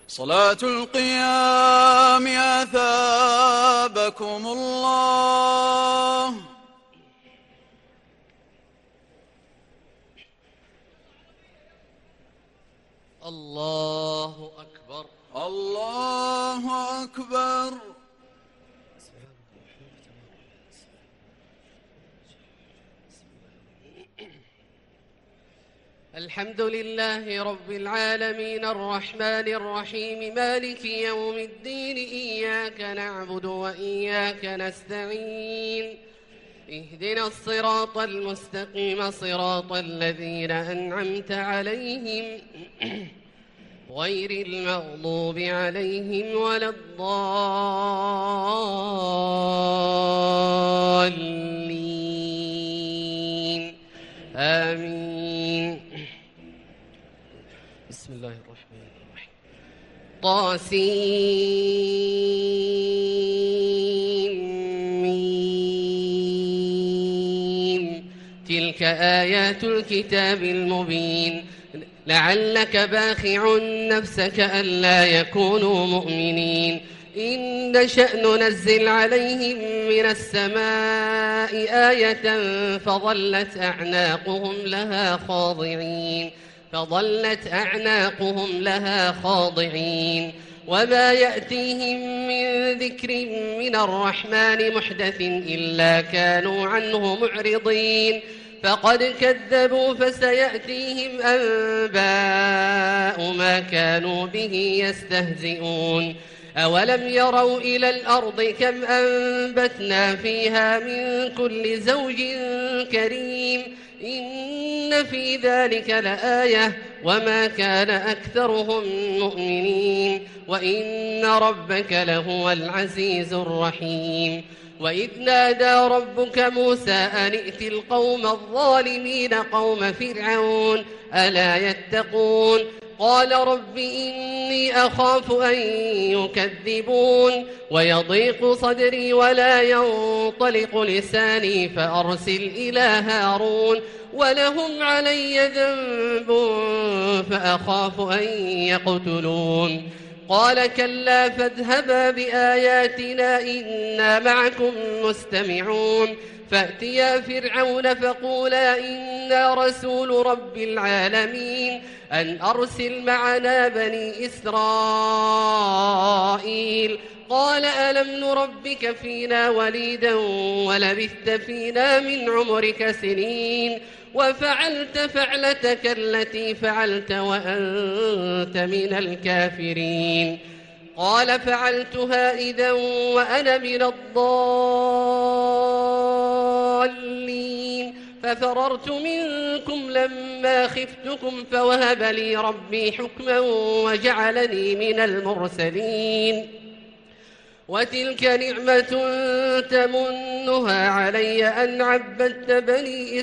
صلاة القيام أثابكم الله. الله أكبر. الله أكبر. الحمد لله رب العالمين الرحمن الرحيم مالك يوم الدين، إياك نعبد وإياك نستعين، اهدنا الصراط المستقيم صراط الذين أنعمت عليهم غير المغضوب عليهم ولا الضالين، آمين. بسم الله الرحمن الرحيم. طاسيم. تلك آيات الكتاب المبين. لعلك باخع نفسك ألا يكونوا مؤمنين. إن نشأ ننزل عليهم من السماء آية فظلت أعناقهم لها خاضعين وما يأتيهم من ذكر من الرحمن محدث إلا كانوا عنه معرضين. فقد كذبوا فسيأتيهم أنباء ما كانوا به يستهزئون. أولم يروا إلى الأرض كم أنبتنا فيها من كل زوج كريم إن في ذلك لآية وما كان أكثرهم مؤمنين وإن ربك لهو العزيز الرحيم. وإذ نادى ربك موسى أن ائت القوم الظالمين قوم فرعون ألا يتقون. قال رب إني أخاف أن يكذبون ويضيق صدري ولا ينطلق لساني فأرسل إلى هارون ولهم علي ذنب فأخاف أن يقتلون. قال كلا فاذهبا بآياتنا إنا معكم مستمعون. فأتيا فرعون فقولا إنا رسول رب العالمين أن أرسل معنا بني إسرائيل. قال ألم نربك فينا وليدا ولبثت فينا من عمرك سنين وفعلت فعلتك التي فعلت وأنت من الكافرين. قال فعلتها إذا وأنا من الضالين ففررت منكم لما خفتكم فوهب لي ربي حكما وجعلني من المرسلين. وتلك نعمة تمنها علي أن عبدت بني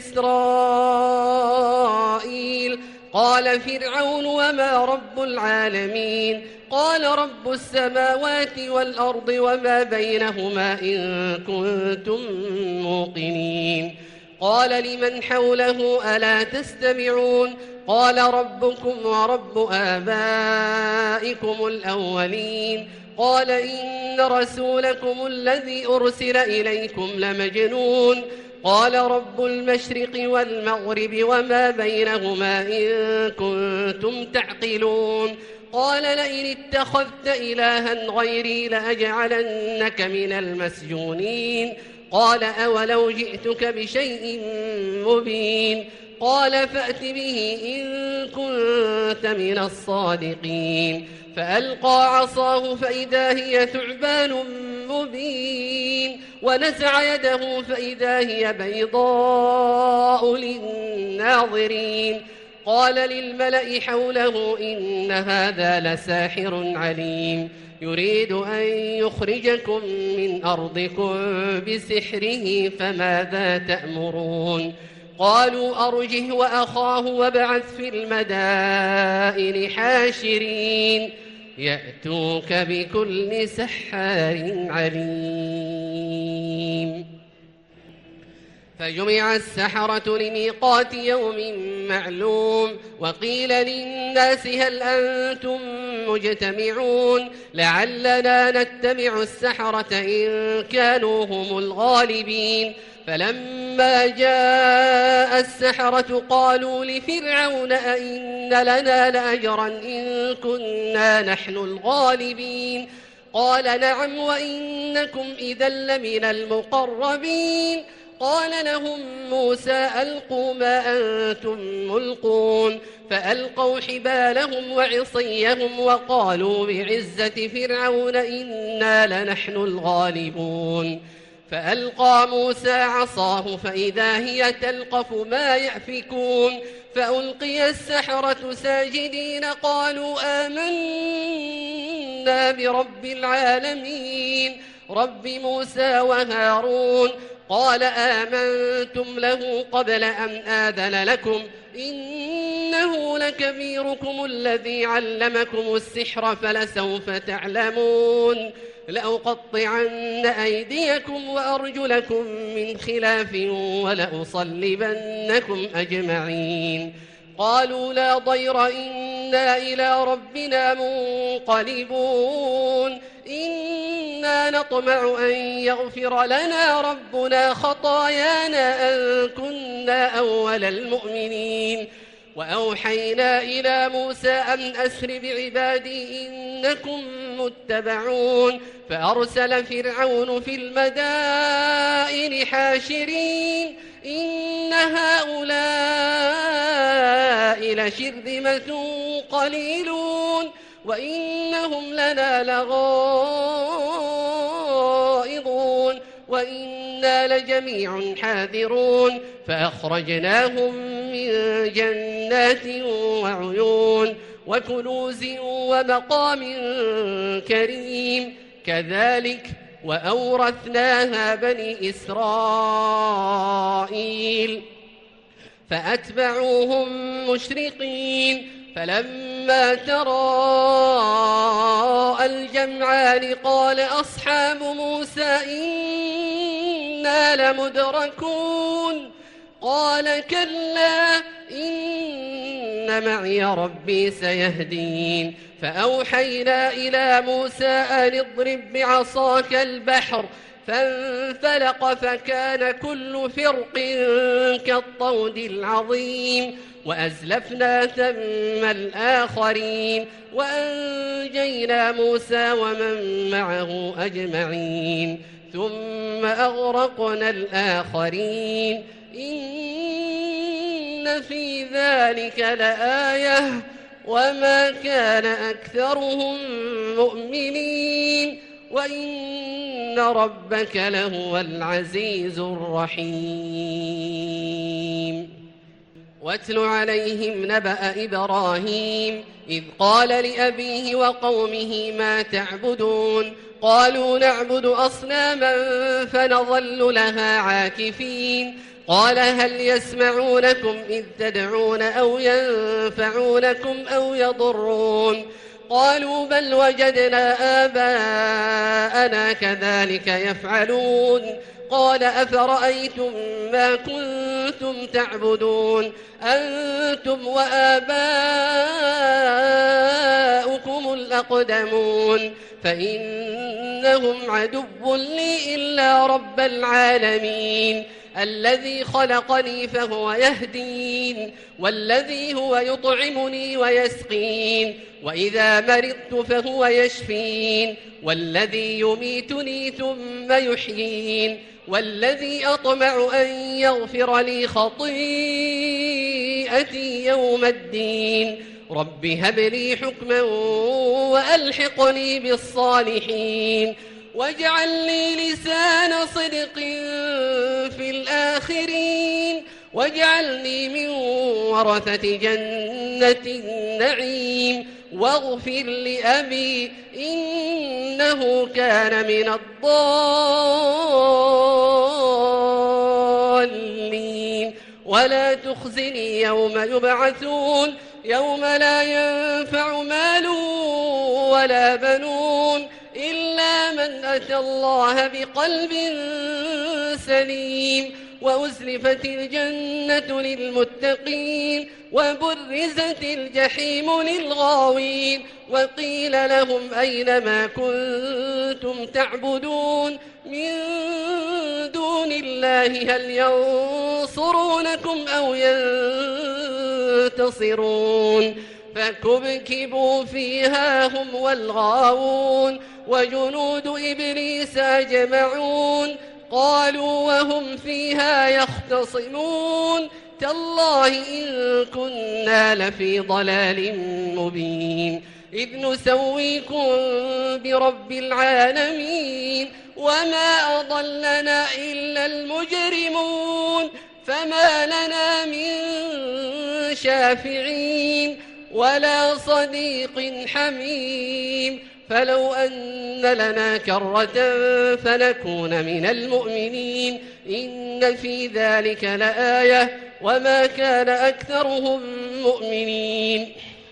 إسرائيل. قال فرعون وما رب العالمين؟ قال رب السماوات والأرض وما بينهما إن كنتم موقنين. قال لمن حوله ألا تستمعون؟ قال ربكم ورب آبائكم الأولين. قال إن رسولكم الذي أرسل إليكم لمجنون. قال رب المشرق والمغرب وما بينهما إن كنتم تعقلون. قال لئن اتخذت إلها غيري لأجعلنك من المسجونين. قال أولو جئتك بشيء مبين؟ قال فأت به إن كنت من الصادقين. فألقى عصاه فإذا هي ثعبان مبين ونزع يده فإذا هي بيضاء للناظرين. قال للملأ حوله إن هذا لساحر عليم يريد أن يخرجكم من أرضكم بسحره فماذا تأمرون؟ قالوا أرجه وأخاه وابعث في المدائن حاشرين يأتوك بكل سحار عليم. فجمع السحرة لميقات يوم معلوم. وقيل للناس هل أنتم مجتمعون لعلنا نتبع السحرة إن كانوا هم الغالبين فلما جاء السحرة قالوا لفرعون أئن لنا لأجرا إن كنا نحن الغالبين قال نعم وإنكم إذا لمن المقربين قال لهم موسى ألقوا ما أنتم ملقون فألقوا حبالهم وعصيهم وقالوا بعزة فرعون إنا لنحن الغالبون فألقى موسى عصاه فإذا هي تلقف ما يأفكون فألقي السحرة ساجدين قالوا آمنا برب العالمين رب موسى وهارون قال آمنتم له قبل أن آذن لكم إنه لكبيركم الذي علمكم السحر فلسوف تعلمون لأقطعن أيديكم وأرجلكم من خلاف ولأصلبنكم أجمعين قالوا لا ضير إنا إلى ربنا منقلبون إنا نطمع أن يغفر لنا ربنا خطايانا أن كنا أول المؤمنين وأوحينا إلى موسى أن أسر بعبادي إنكم متبعون فأرسل فرعون في المدائن حاشرين إن هؤلاء لشرذمة قليلون وإنهم لنا لغائظون وإنا لجميع حاذرون فأخرجناهم من جنات وعيون وكنوز ومقام كريم كذلك وأورثناها بني إسرائيل فأتبعوهم مشرقين فلما تراءى الجمعان قال أصحاب موسى إنا لمدركون قال كلا إن معي ربي سيهدين فأوحينا إلى موسى أن اضرب بعصاك البحر فانفلق فكان كل فرق كالطود العظيم وأزلفنا ثم الآخرين وأنجينا موسى ومن معه أجمعين ثم أغرقنا الآخرين إن في ذلك لآية وما كان أكثرهم مؤمنين وإن ربك لهو العزيز الرحيم واتل عليهم نبأ إبراهيم إذ قال لأبيه وقومه ما تعبدون قالوا نعبد أصناما فنظل لها عاكفين قال هل يسمعونكم إذ تدعون أو ينفعونكم أو يضرون قالوا بل وجدنا آباءنا كذلك يفعلون قال أفرأيتم ما كنتم تعبدون أنتم وآباؤكم الأقدمون فإنهم عدو لي إلا رب العالمين الذي خلقني فهو يهدين والذي هو يطعمني ويسقين وإذا مرضت فهو يشفين والذي يميتني ثم يحيين والذي أطمع أن يغفر لي خطيئتي يوم الدين رب هب لي حكما وألحقني بالصالحين واجعل لي لسان صدق في الآخرين واجعلني من ورثة جنة النعيم واغفر لأبي إنه كان من الضالين ولا تخزني يوم يبعثون يوم لا ينفع مال ولا بنون إلا من أتى الله بقلب سليم وأزلفت الجنة للمتقين وبرزت الجحيم للغاوين وقيل لهم أين ما كنتم تعبدون من دون الله هل ينصرونكم أو ينتصرون فكبكبوا فيها هم والغاوون وجنود إبليس أجمعون قالوا وهم فيها يختصمون تالله إن كنا لفي ضلال مبين إذ نسويكم برب العالمين وما أضلنا إلا المجرمون فما لنا من شافعين ولا صديق حميم فلو أن لنا كرة فنكون من المؤمنين إن في ذلك لآية وما كان أكثرهم مؤمنين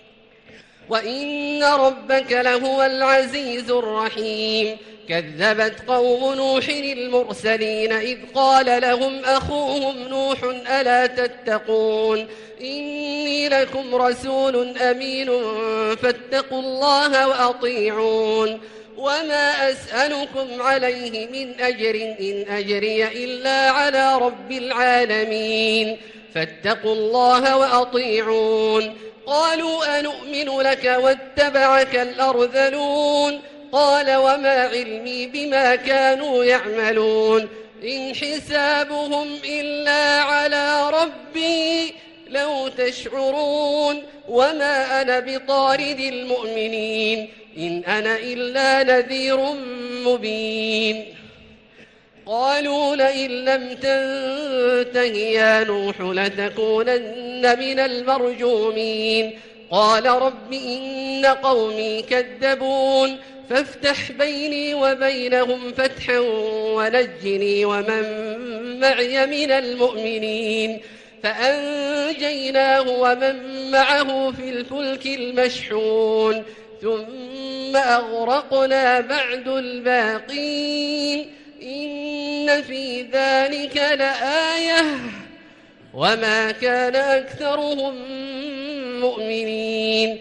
وإن ربك لهو العزيز الرحيم كذبت قوم نوح المرسلين إذ قال لهم أخوهم نوح ألا تتقون إني لكم رسول أمين فاتقوا الله وأطيعون وما أسألكم عليه من أجر إن أجري إلا على رب العالمين فاتقوا الله وأطيعون قالوا أنؤمن لك واتبعك الأرذلون قال وما علمي بما كانوا يعملون إن حسابهم إلا على ربي لو تشعرون وما أنا بطارد المؤمنين إن أنا إلا نذير مبين قالوا لئن لم تنته يا نوح لتكونن من المرجومين قال رب إن قومي كذبون فافتح بيني وبينهم فتحا ونجني ومن معي من المؤمنين فأنجيناه ومن معه في الفلك المشحون ثم أغرقنا بعد الباقين إن في ذلك لآية وما كان أكثرهم مؤمنين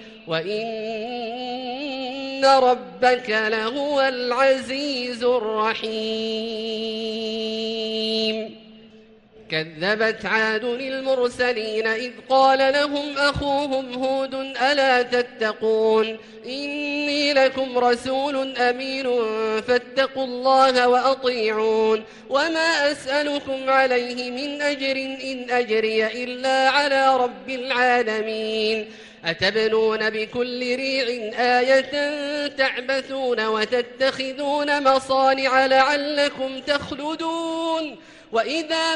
وإن ربك لهو العزيز الرحيم كذبت عاد المرسلين إذ قال لهم أخوهم هود ألا تتقون إني لكم رسول أمين فاتقوا الله وأطيعون وما أسألكم عليه من أجر إن أجري إلا على رب العالمين أتبنون بكل ريع آية تعبثون وتتخذون مصانع لعلكم تخلدون وإذا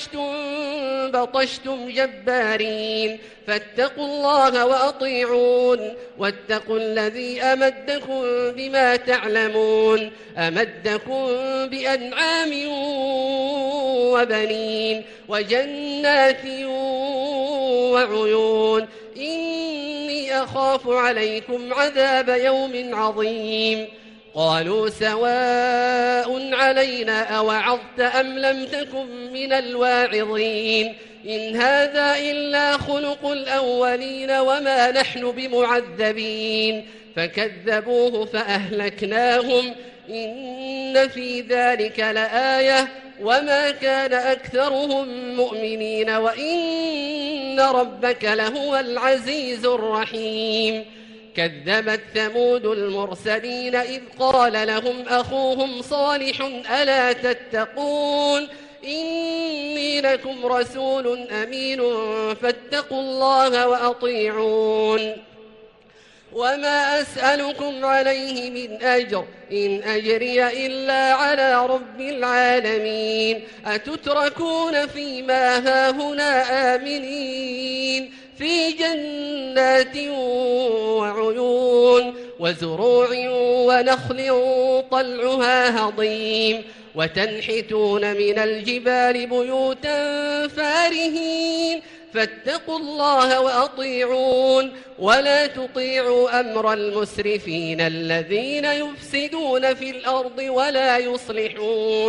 بطشتم جبارين فاتقوا الله وأطيعون واتقوا الذي أمدكم بما تعلمون أمدكم بأنعام وبنين وجنات وعيون إني أخاف عليكم عذاب يوم عظيم قالوا سواء علينا أوعظت أم لم تكن من الواعظين إن هذا إلا خلق الأولين وما نحن بمعذبين فكذبوه فأهلكناهم إن في ذلك لآية وما كان أكثرهم مؤمنين وإن ربك لهو العزيز الرحيم كذبت ثمود المرسلين إذ قال لهم أخوهم صالح ألا تتقون إني لكم رسول أمين فاتقوا الله وأطيعون وما أسألكم عليه من أجر إن أجري إلا على رب العالمين أتتركون فيما هاهنا آمنين في جنات وعيون وزروع ونخل طلعها هضيم وتنحتون من الجبال بيوتا فارهين فاتقوا الله وأطيعون ولا تطيعوا أمر المسرفين الذين يفسدون في الأرض ولا يصلحون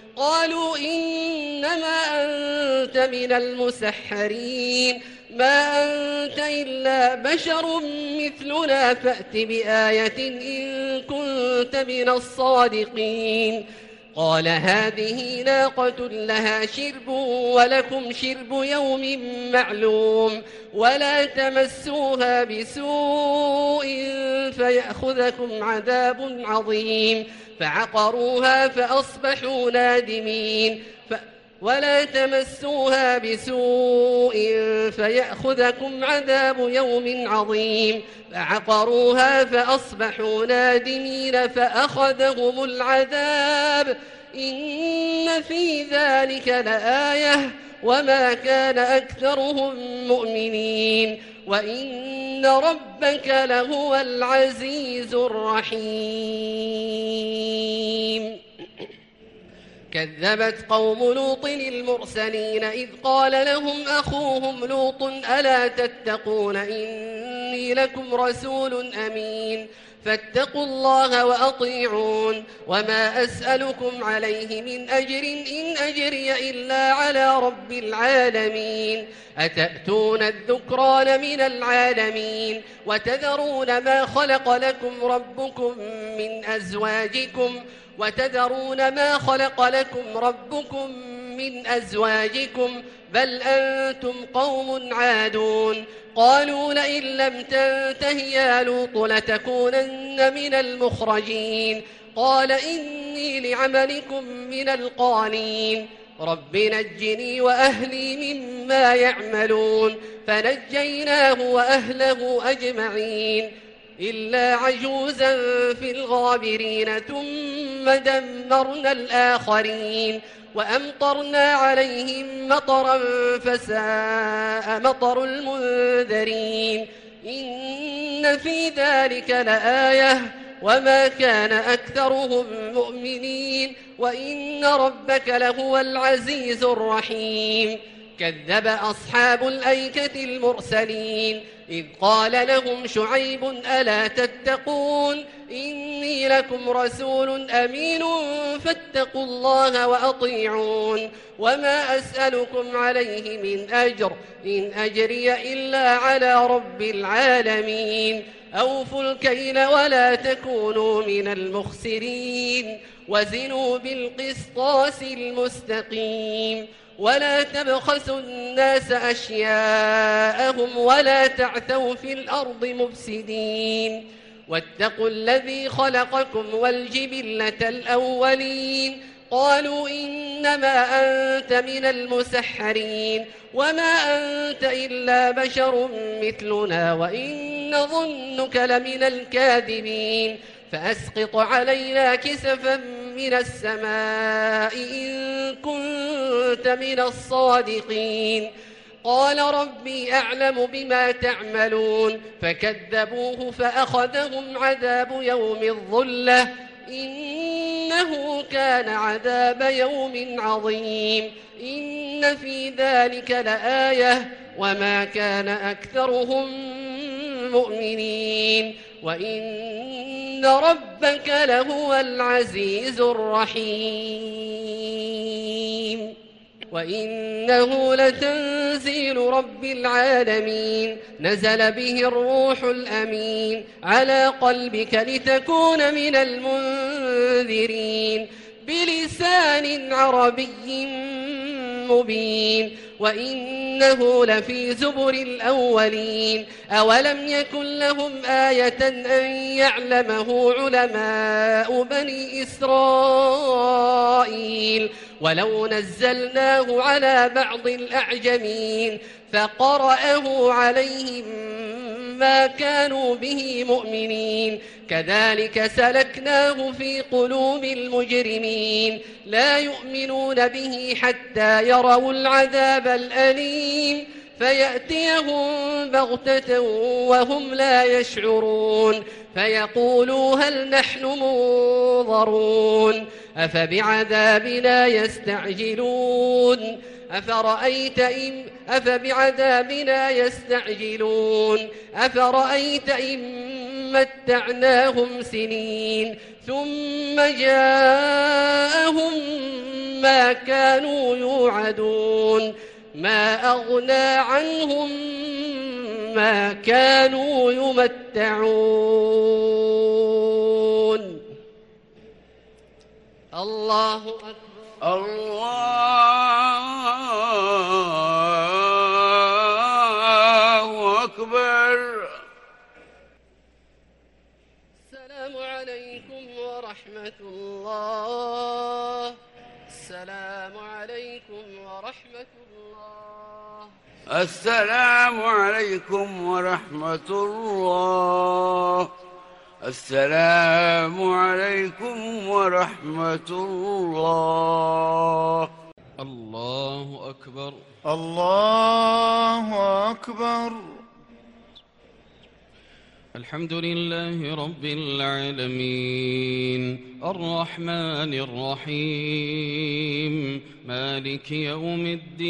قالوا إنما أنت من المسحرين ما أنت إلا بشر مثلنا فأت بآية إن كنت من الصادقين قال هذه ناقة لها شرب ولكم شرب يوم معلوم ولا تمسوها بسوء فيأخذكم عذاب عظيم فعقروها فأصبحوا نادمين ولا تمسوها بسوء فيأخذكم عذاب يوم عظيم فعقروها فأصبحوا نادمين فأخذهم العذاب إن في ذلك لآية وما كان أكثرهم مؤمنين وإن ربك لهو العزيز الرحيم كذبت قوم لوط المرسلين إذ قال لهم أخوهم لوط ألا تتقون إني لكم رسول أمين فاتقوا الله وأطيعون وما أسألكم عليه من أجر إن أجري إلا على رب العالمين أتأتون الذكران من العالمين وتذرون ما خلق لكم ربكم من أزواجكم بل أنتم قوم عادون قالوا لئن لم تنته يا لوط لتكونن من المخرجين قال إني لعملكم من القالين رب نجني وأهلي مما يعملون فنجيناه وأهله أجمعين إلا عجوزا في الغابرين ثم دمرنا الآخرين وأمطرنا عليهم مطرا فساء مطر المنذرين إن في ذلك لآية وما كان أكثرهم مؤمنين وإن ربك لهو العزيز الرحيم كذب أصحاب الأيكة المرسلين إذ قال لهم شعيب ألا تتقون إني لكم رسول أمين فاتقوا الله وأطيعون وما أسألكم عليه من أجر إن أجري إلا على رب العالمين أوفوا الكيل ولا تكونوا من المخسرين وزنوا بالقسطاس المستقيم ولا تبخسوا الناس أشياءهم ولا تعثوا في الأرض مفسدين واتقوا الذي خلقكم والجبلة الأولين قالوا إنما أنت من المسحرين وما أنت إلا بشر مثلنا وإن ظنك لمن الكاذبين فأسقط علينا كسفا من السماء إن كنت من الصادقين قال ربي أعلم بما تعملون فكذبوه فأخذهم عذاب يوم الظلة إنه كان عذاب يوم عظيم إن في ذلك لآية وما كان أكثرهم مؤمنين وإن ربك لهو العزيز الرحيم وإنه لتنزيل رب العالمين نزل به الروح الأمين على قلبك لتكون من المنذرين بلسان عربي مبين وإنه لفي زبر الأولين أولم يكن لهم آية أن يعلمه علماء بني إسرائيل ولو نزلناه على بعض الأعجمين فقرأه عليهم ما كانوا به مؤمنين كذلك سلكناه في قلوب المجرمين لا يؤمنون به حتى يروا العذاب الأليم فيأتيهم بغتة وهم لا يشعرون فيقولوا هل نحن منظرون أفبعذابنا يستعجلون أفبعذابنا يستعجلون أفرأيت إن متعناهم سنين ثم جاءهم ما كانوا يوعدون ما أغنى عنهم ما كانوا يمتعون. الله أكبر. الله أكبر. السلام عليكم ورحمة الله. السلام عليكم ورحمة الله. السلام عليكم ورحمة الله. السلام عليكم ورحمة الله. الله أكبر. الله أكبر. الحمد لله رب العالمين الرحمن الرحيم مالك يوم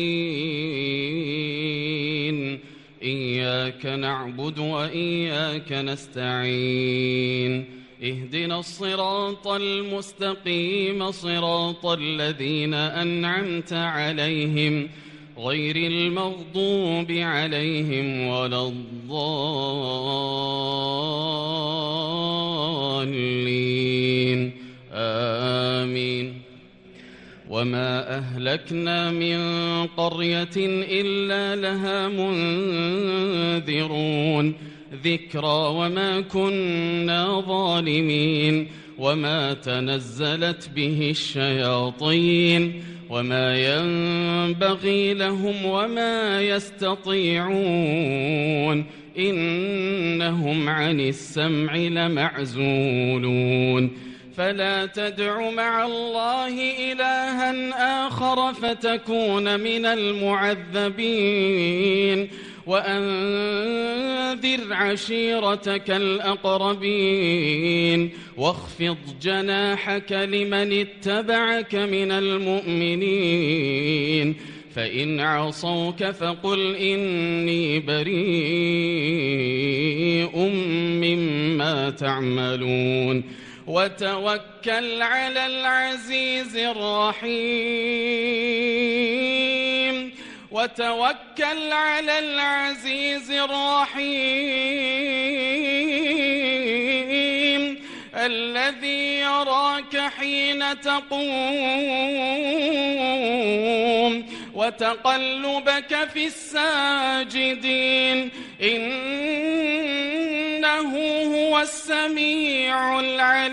الدين إياك نعبد وإياك نستعين اهدنا الصراط المستقيم صراط الذين أنعمت عليهم غير المغضوب عليهم ولا الضالين آمين. وما أهلكنا من قرية إلا لها منذرون ذكرى وما كنا ظالمين وما تنزلت به الشياطين وما ينبغي لهم وما يستطيعون إنهم عن السمع لمعزولون. فلا تدع مع الله إلها آخر فتكون من المعذبين وأنذر عشيرتك الأقربين واخفض جناحك لمن اتبعك من المؤمنين فإن عصوك فقل إني بريء مما تعملون وتوكل على العزيز الرحيم وتوكل على العزيز الرحيم الذي يراك حين تقوم وتقلبك في الساجدين إنه هو السميع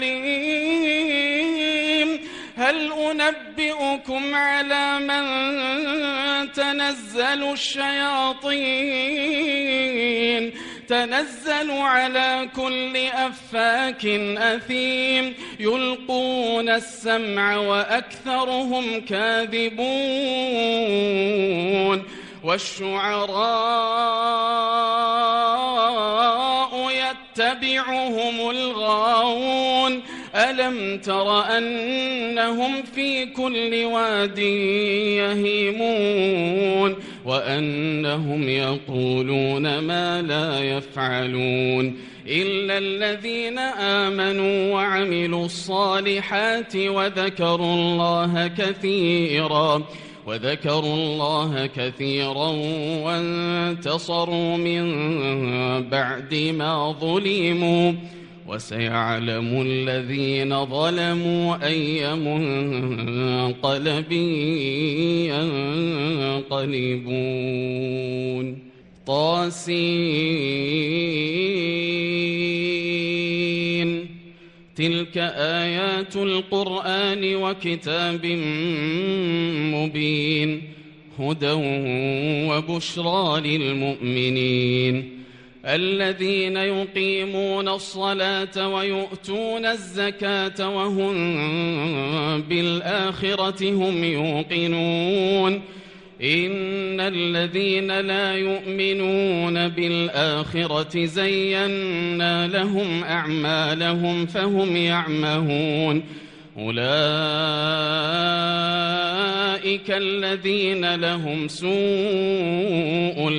العليم. هل أنبئكم على من تنزل الشياطين تنزل على كل أفاك أثيم يلقون السمع وأكثرهم كاذبون والشعراء يتبعهم الغاوون ألم تر أنهم في كل واد يهيمون وأنهم يقولون ما لا يفعلون إلا الذين آمنوا وعملوا الصالحات وذكروا الله كثيرا وانتصروا من بعد ما ظلموا وسيعلم الذين ظلموا أي منقلب ينقلبون. طاسين تلك آيات القرآن وكتاب مبين هدى وبشرى للمؤمنين الذين يقيمون الصلاة ويؤتون الزكاة وهم بالآخرة هم يوقنون إن الذين لا يؤمنون بالآخرة زينا لهم أعمالهم فهم يعمهون أولئك الذين لهم سوء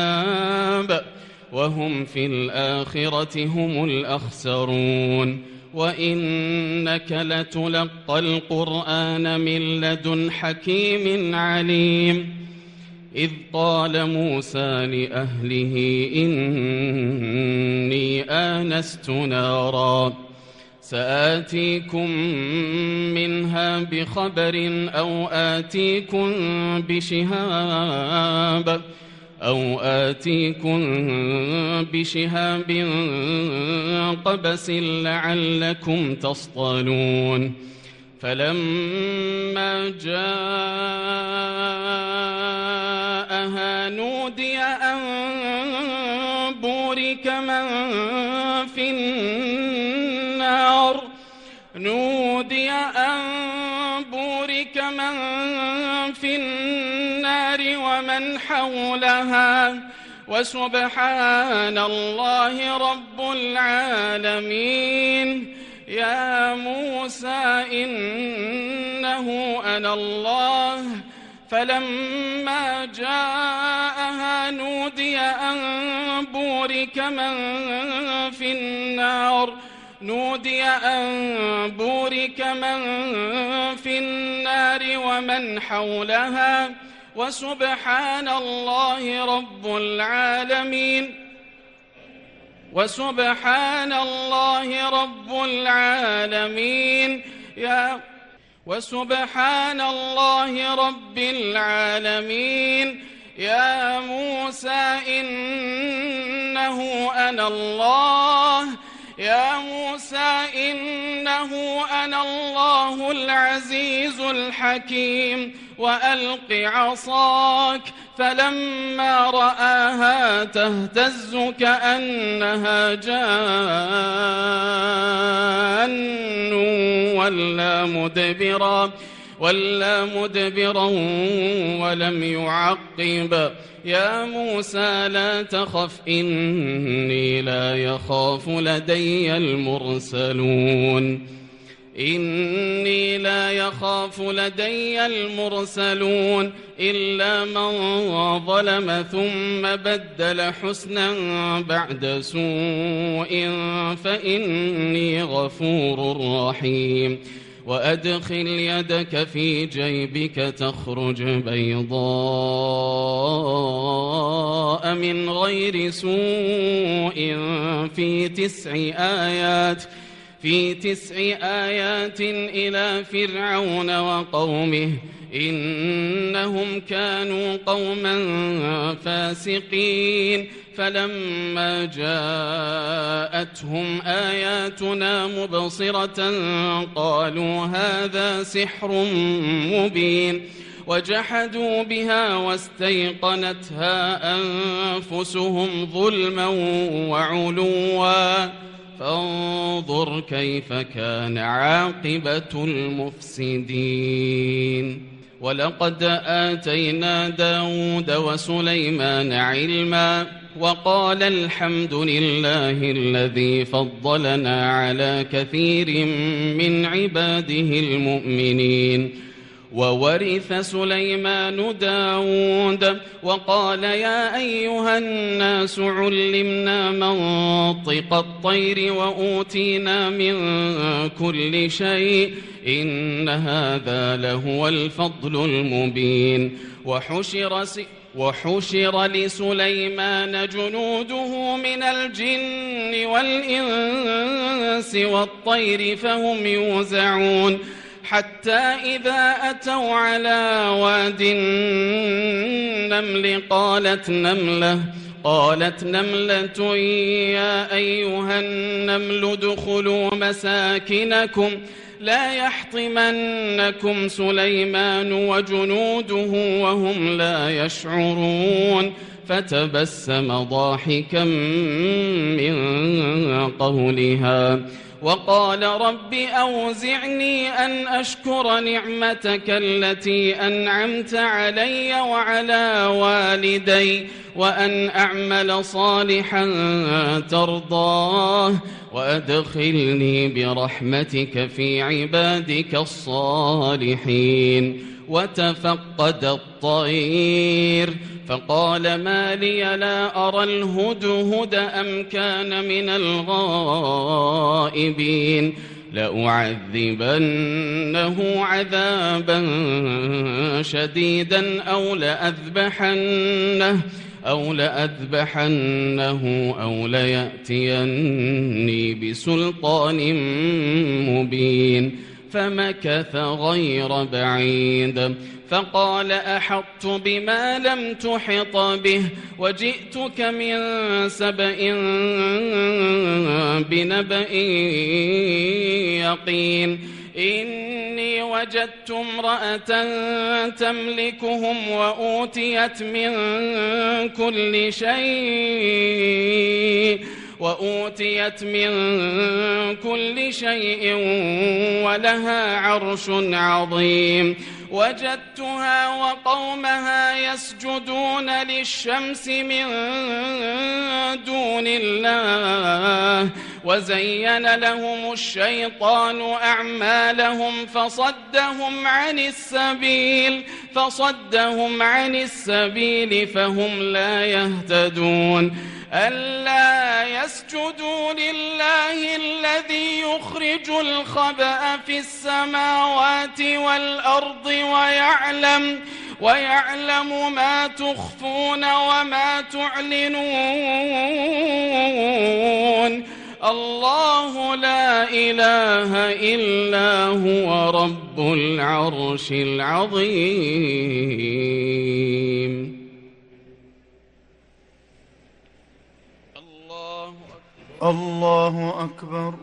العذاب وهم في الآخرة هم الأخسرون وإنك لتلقى القرآن من لدن حكيم عليم إذ قال موسى لأهله إني آنست نارا سآتيكم منها بخبر أو آتيكم بشهاب قبس لعلكم تصطلون فلما جاءها نودي أن بورك من في النار ومن حولها وسبحان الله رب العالمين يا موسى إنه أنا الله فلما جاءها نودي أن بورك من في النار ومن حولها وسبحان الله رب العالمين يا موسى إنه أنا الله العزيز الحكيم وألق عصاك فلما رآها تهتز كأنها جان ولا مدبرا ولم يعقب يا موسى لا تخف إني لا يخاف لدي المرسلون إلا من ظلم ثم بدل حسنا بعد سوء فإني غفور رحيم وأدخل يدك في جيبك تخرج بيضاء من غير سوء في 9 آيات إلى فرعون وقومه إنهم كانوا قوما فاسقين فلما جاءتهم آياتنا مبصرة قالوا هذا سحر مبين وجحدوا بها واستيقنتها أنفسهم ظلما وعلوا فانظر كيف كان عاقبة المفسدين ولقد آتينا داود وسليمان علما وقال الحمد لله الذي فضلنا على كثير من عباده المؤمنين وورث سليمان داود وقال يا أيها الناس علمنا منطق الطير وأوتينا من كل شيء إن هذا لهو الفضل المبين وحشر لسليمان جنوده من الجن والإنس والطير فهم يوزعون حتى إذا أتوا على واد النمل قالت نملة يا أيها النمل ادخلوا مساكنكم لا يحطمنكم سليمان وجنوده وهم لا يشعرون فتبسم ضاحكا من قولها وقال رب أوزعني أن أشكر نعمتك التي أنعمت علي وعلى والدي وأن أعمل صالحا ترضاه وأدخلني برحمتك في عبادك الصالحين وتفقد الطير فقال ما لي لا أرى الهدهد أم كان من الغائبين لأعذبنه عذابا شديدا أو لأذبحنه أو ليأتيني بسلطان مبين فمكث غير بعيد فقال أحطت بما لم تحط به وجئتك من سبأ بنبأ يقين إني وجدت امرأة تملكهم وأوتيت من كل شيء ولها عرش عظيم وجدتها وقومها يسجدون للشمس من دون الله وزين لهم الشيطان أعمالهم فصدهم عن السبيل فهم لا يهتدون ألا يسجدوا لله الذي يخرج الخبأ في السماوات والأرض ويعلم ما تخفون وما تعلنون الله لا إله إلا هو رب العرش العظيم الله أكبر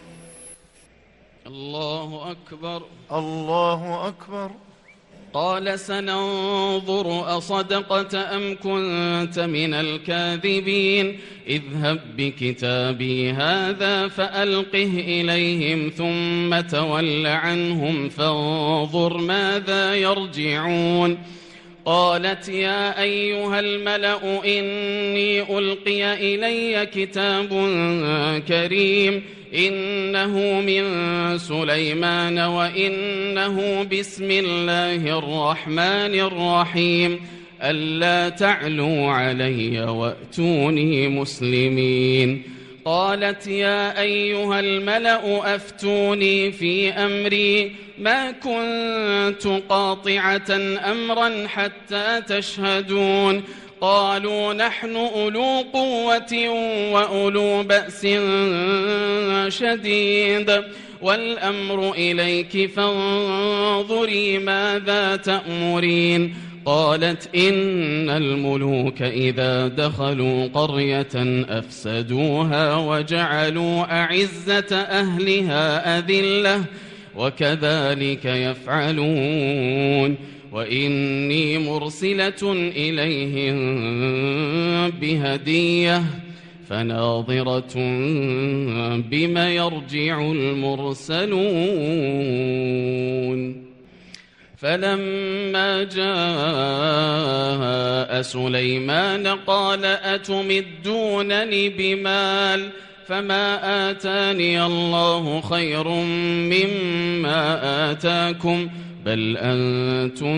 الله أكبر الله أكبر. قال سننظر أصدقت أم كنت من الكاذبين اذهب بكتابي هذا فألقه إليهم ثم تول عنهم فانظر ماذا يرجعون قالت يا أيها الملأ إني ألقي إلي كتاب كريم إنه من سليمان وإنه بسم الله الرحمن الرحيم ألا تعلوا علي وأتوني مسلمين قالت يا أيها الملأ أفتوني في أمري ما كنت قاطعة أمرا حتى تشهدون قالوا نحن أولو قوة وأولو بأس شديد والأمر إليك فانظري ماذا تأمرين قالت إن الملوك إذا دخلوا قرية أفسدوها وجعلوا أعزة أهلها أذلة وكذلك يفعلون وإني مرسلة إليهم بهدية فناظرة بما يرجع المرسلون فلما جاء سليمان قال أتمدونني بمال فما آتاني الله خير مما آتاكم بل أنتم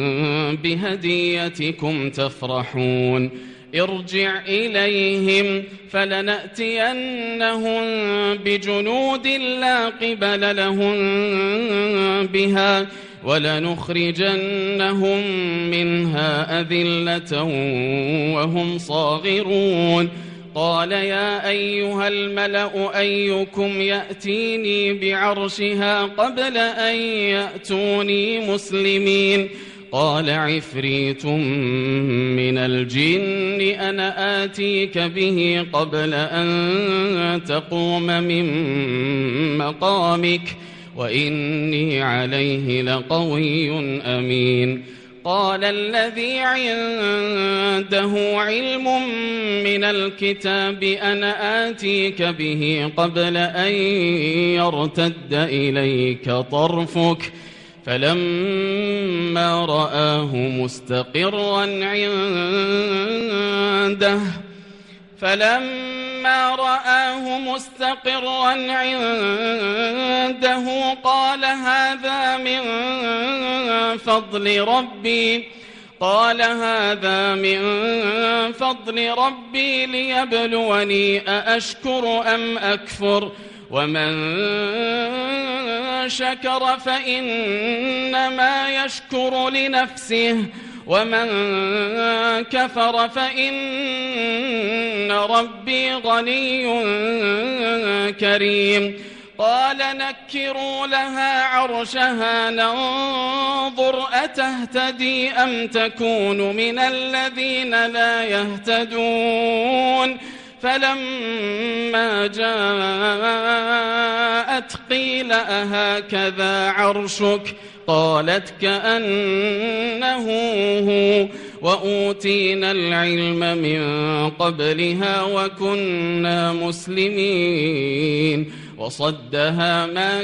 بهديتكم تفرحون ارجع إليهم فلنأتينهم بجنود لا قبل لهم بها ولنخرجنهم منها أذلة وهم صاغرون قال يا أيها الملأ أيكم يأتيني بعرشها قبل أن يأتوني مسلمين قال عفريت من الجن أنا آتيك به قبل أن تقوم من مقامك وإني عليه لقوي أمين قال الذي عنده علم من الكتاب أنا آتيك به قبل أن يرتد إليك طرفك فلما رآه مستقرا عنده قال هذا من فضل ربي قال هذا من فضل ربي ليبلوني أأشكر أم أكفر ومن شكر فإنما يشكر لنفسه ومن كفر فإن ربي غني كريم قال نكروا لها عرشها ننظر أتهتدي أم تكون من الذين لا يهتدون فلما جاءت قيل أهكذا عرشك قالت كأنه هو وأوتينا العلم من قبلها وكنا مسلمين وصدها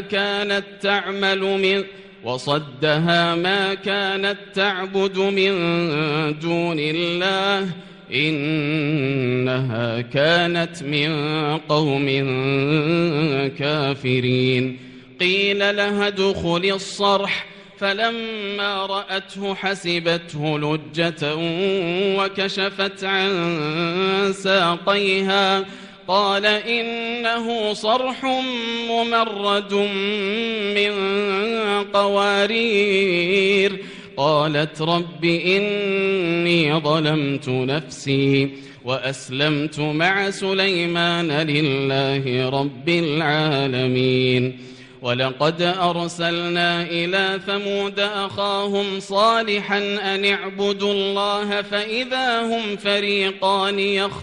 ما كانت تعبد من دون الله إنها كانت من قوم كافرين قيل لها ادخل الصرح فلما رأته حسبته لجة وكشفت عن ساقيها قال إنه صرح ممرد من قوارير قالت رب إني ظلمت نفسي وأسلمت مع سليمان لله رب العالمين ولقد أرسلنا إلى ثمود أخاهم صالحا أن اعبدوا الله فإذا هم فريقان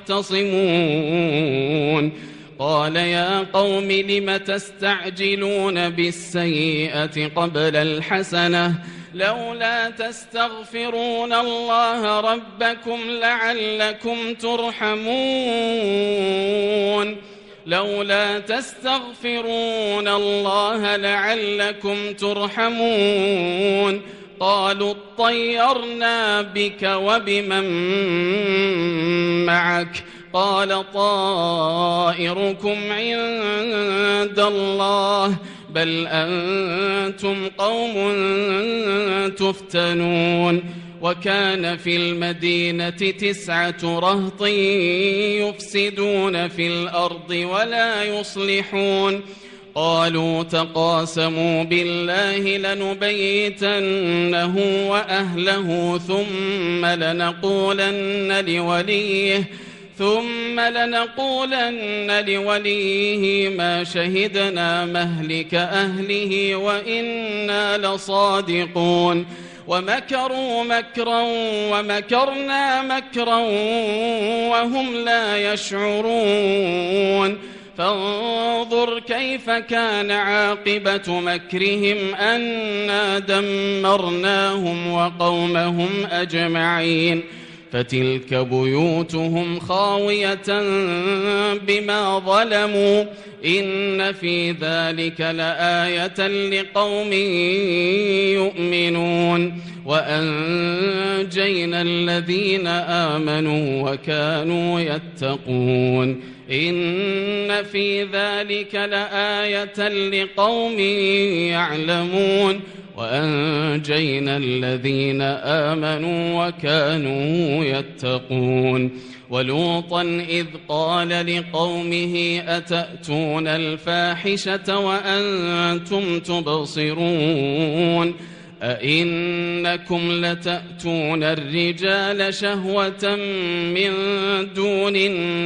يختصمون قال يا قوم لم تستعجلون بالسيئة قبل الحسنة لولا تستغفرون الله ربكم لعلكم ترحمون لولا تستغفرون الله لعلكم ترحمون قالوا اطيرنا بك وبمن معك قال طائركم عند الله بل أنتم قوم تفتنون وكان في المدينة 9 رهط يفسدون في الأرض ولا يصلحون قالوا تقاسموا بالله لنبيتنه وأهله ثم لنقولن لوليه ما شهدنا مهلك أهله وإنا لصادقون ومكروا مكرا ومكرنا مكرا وهم لا يشعرون فانظر كيف كان عاقبة مكرهم أنا دمرناهم وقومهم أجمعين فتلك بيوتهم خاوية بما ظلموا إن في ذلك لآية لقوم يؤمنون وأنجينا الذين آمنوا وكانوا يتقون إن في ذلك لآية لقوم يعلمون وأنجينا الذين آمنوا وكانوا يتقون ولوطا إذ قال لقومه أتأتون الفاحشة وأنتم تبصرون أئنكم لتأتون الرجال شهوة من دون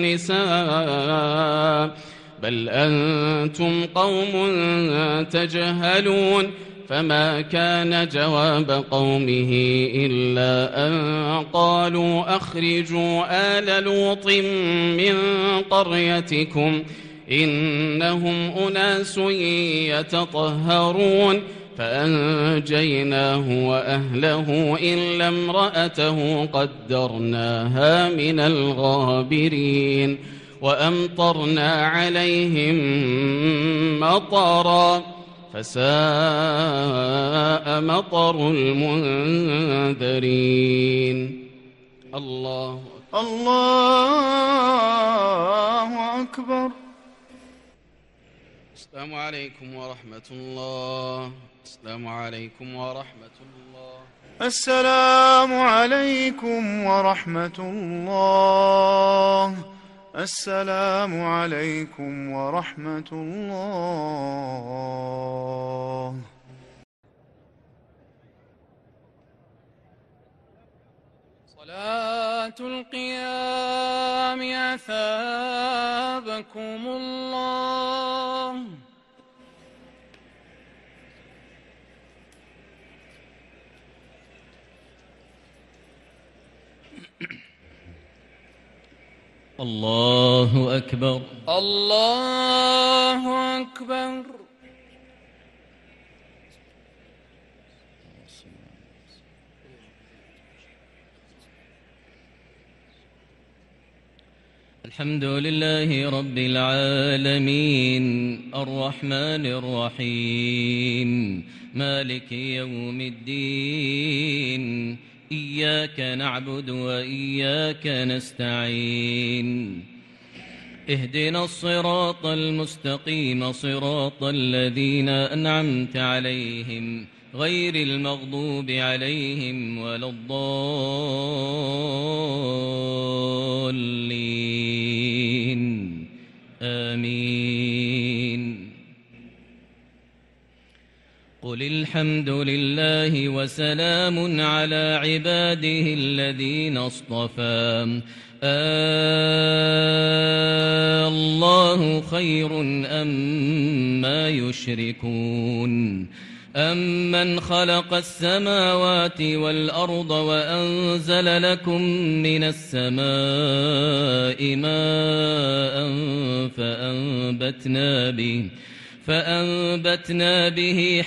النساء بل أنتم قوم تجهلون فما كان جواب قومه إلا أن قالوا أخرجوا آل لوط من قريتكم إنهم أناس يتطهرون فأنجيناه وأهله إلا امرأته قدرناها من الغابرين وأمطرنا عليهم مطرا فساء مطر المنذرين الله أكبر. السلام عليكم ورحمة الله. السلام عليكم ورحمة الله. السلام عليكم ورحمة الله. السلام عليكم ورحمة الله. صلاة القيام أثابكم الله. الله أكبر. الله أكبر. الحمد لله رب العالمين الرحمن الرحيم مالك يوم الدين إياك نعبد وإياك نستعين اهدنا الصراط المستقيم صراط الذين أنعمت عليهم غير المغضوب عليهم ولا الضالين آمين. قل الحمد لله وسلام على عباده الذين اصطفى الله خير أما يشركون أمن خلق السماوات والأرض وأنزل لكم من السماء ماء فأنبتنا به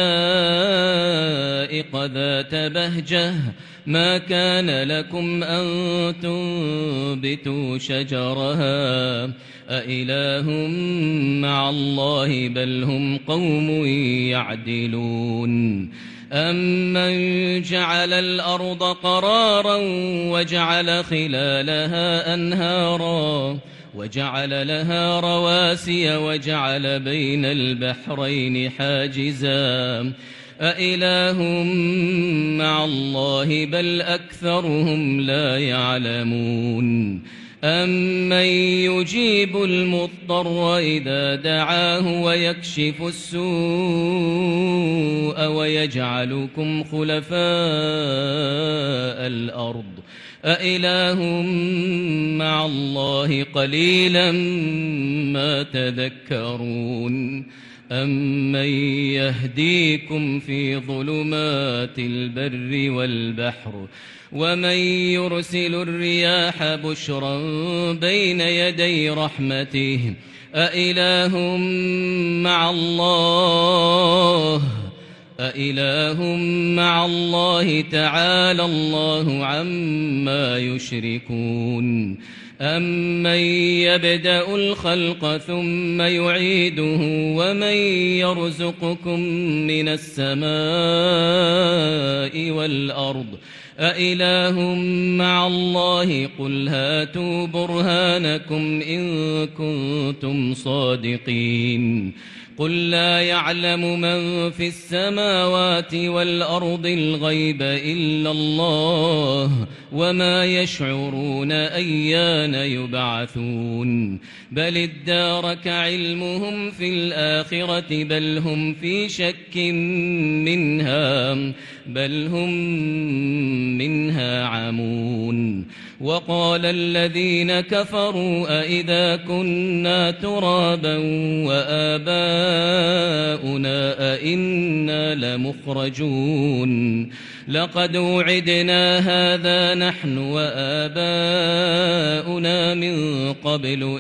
حدائق ذات بهجة ما كان لكم أن تنبتوا شجرها أإله مع الله بل هم قوم يعدلون أمن جعل الأرض قرارا وجعل خلالها أنهارا وجعل لها رواسي وجعل بين البحرين حاجزا أإله مع الله بل أكثرهم لا يعلمون أمن يجيب المضطر إذا دعاه ويكشف السوء ويجعلكم خلفاء الأرض أإله مع الله قليلا ما تذكرون أمن يهديكم في ظلمات البر والبحر ومن يرسل الرياح بشرا بين يدي رحمته أإله مع الله تعالى الله عما يشركون أمن يبدأ الخلق ثم يعيده ومن يرزقكم من السماء والأرض أإله مع الله قل هاتوا برهانكم إن كنتم صادقين قل لا يعلم من في السماوات والأرض الغيب إلا الله وما يشعرون أيان يبعثون بل ادارك علمهم في الآخرة بل هم في شك منها عمون وقال الذين كفروا أئذا كنا ترابا وآباؤنا أئنا لمخرجون لقد وعدنا هذا نحن وآباؤنا من قبل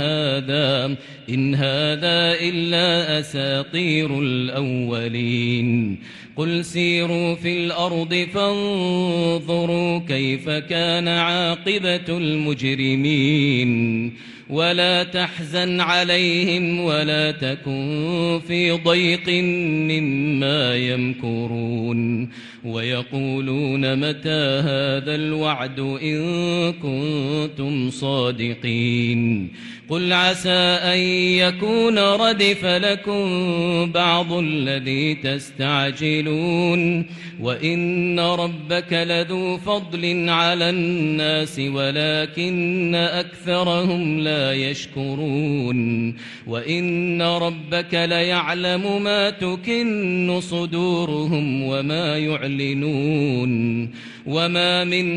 إن هذا إلا أساطير الأولين قل سيروا في الأرض فانظروا كيف كان عاقبة المجرمين ولا تحزن عليهم ولا تكن في ضيق مما يمكرون ويقولون متى هذا الوعد إن كنتم صادقين قل عسى أن يكون ردف لكم بعض الذي تستعجلون وإن ربك لذو فضل على الناس ولكن أكثرهم لا يشكرون وإن ربك ليعلم ما تكن صدورهم وما يعلنون وما من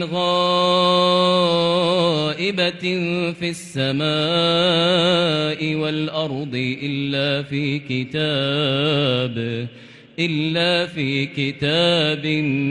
غائبة في السماء والأرض إلا في كتاب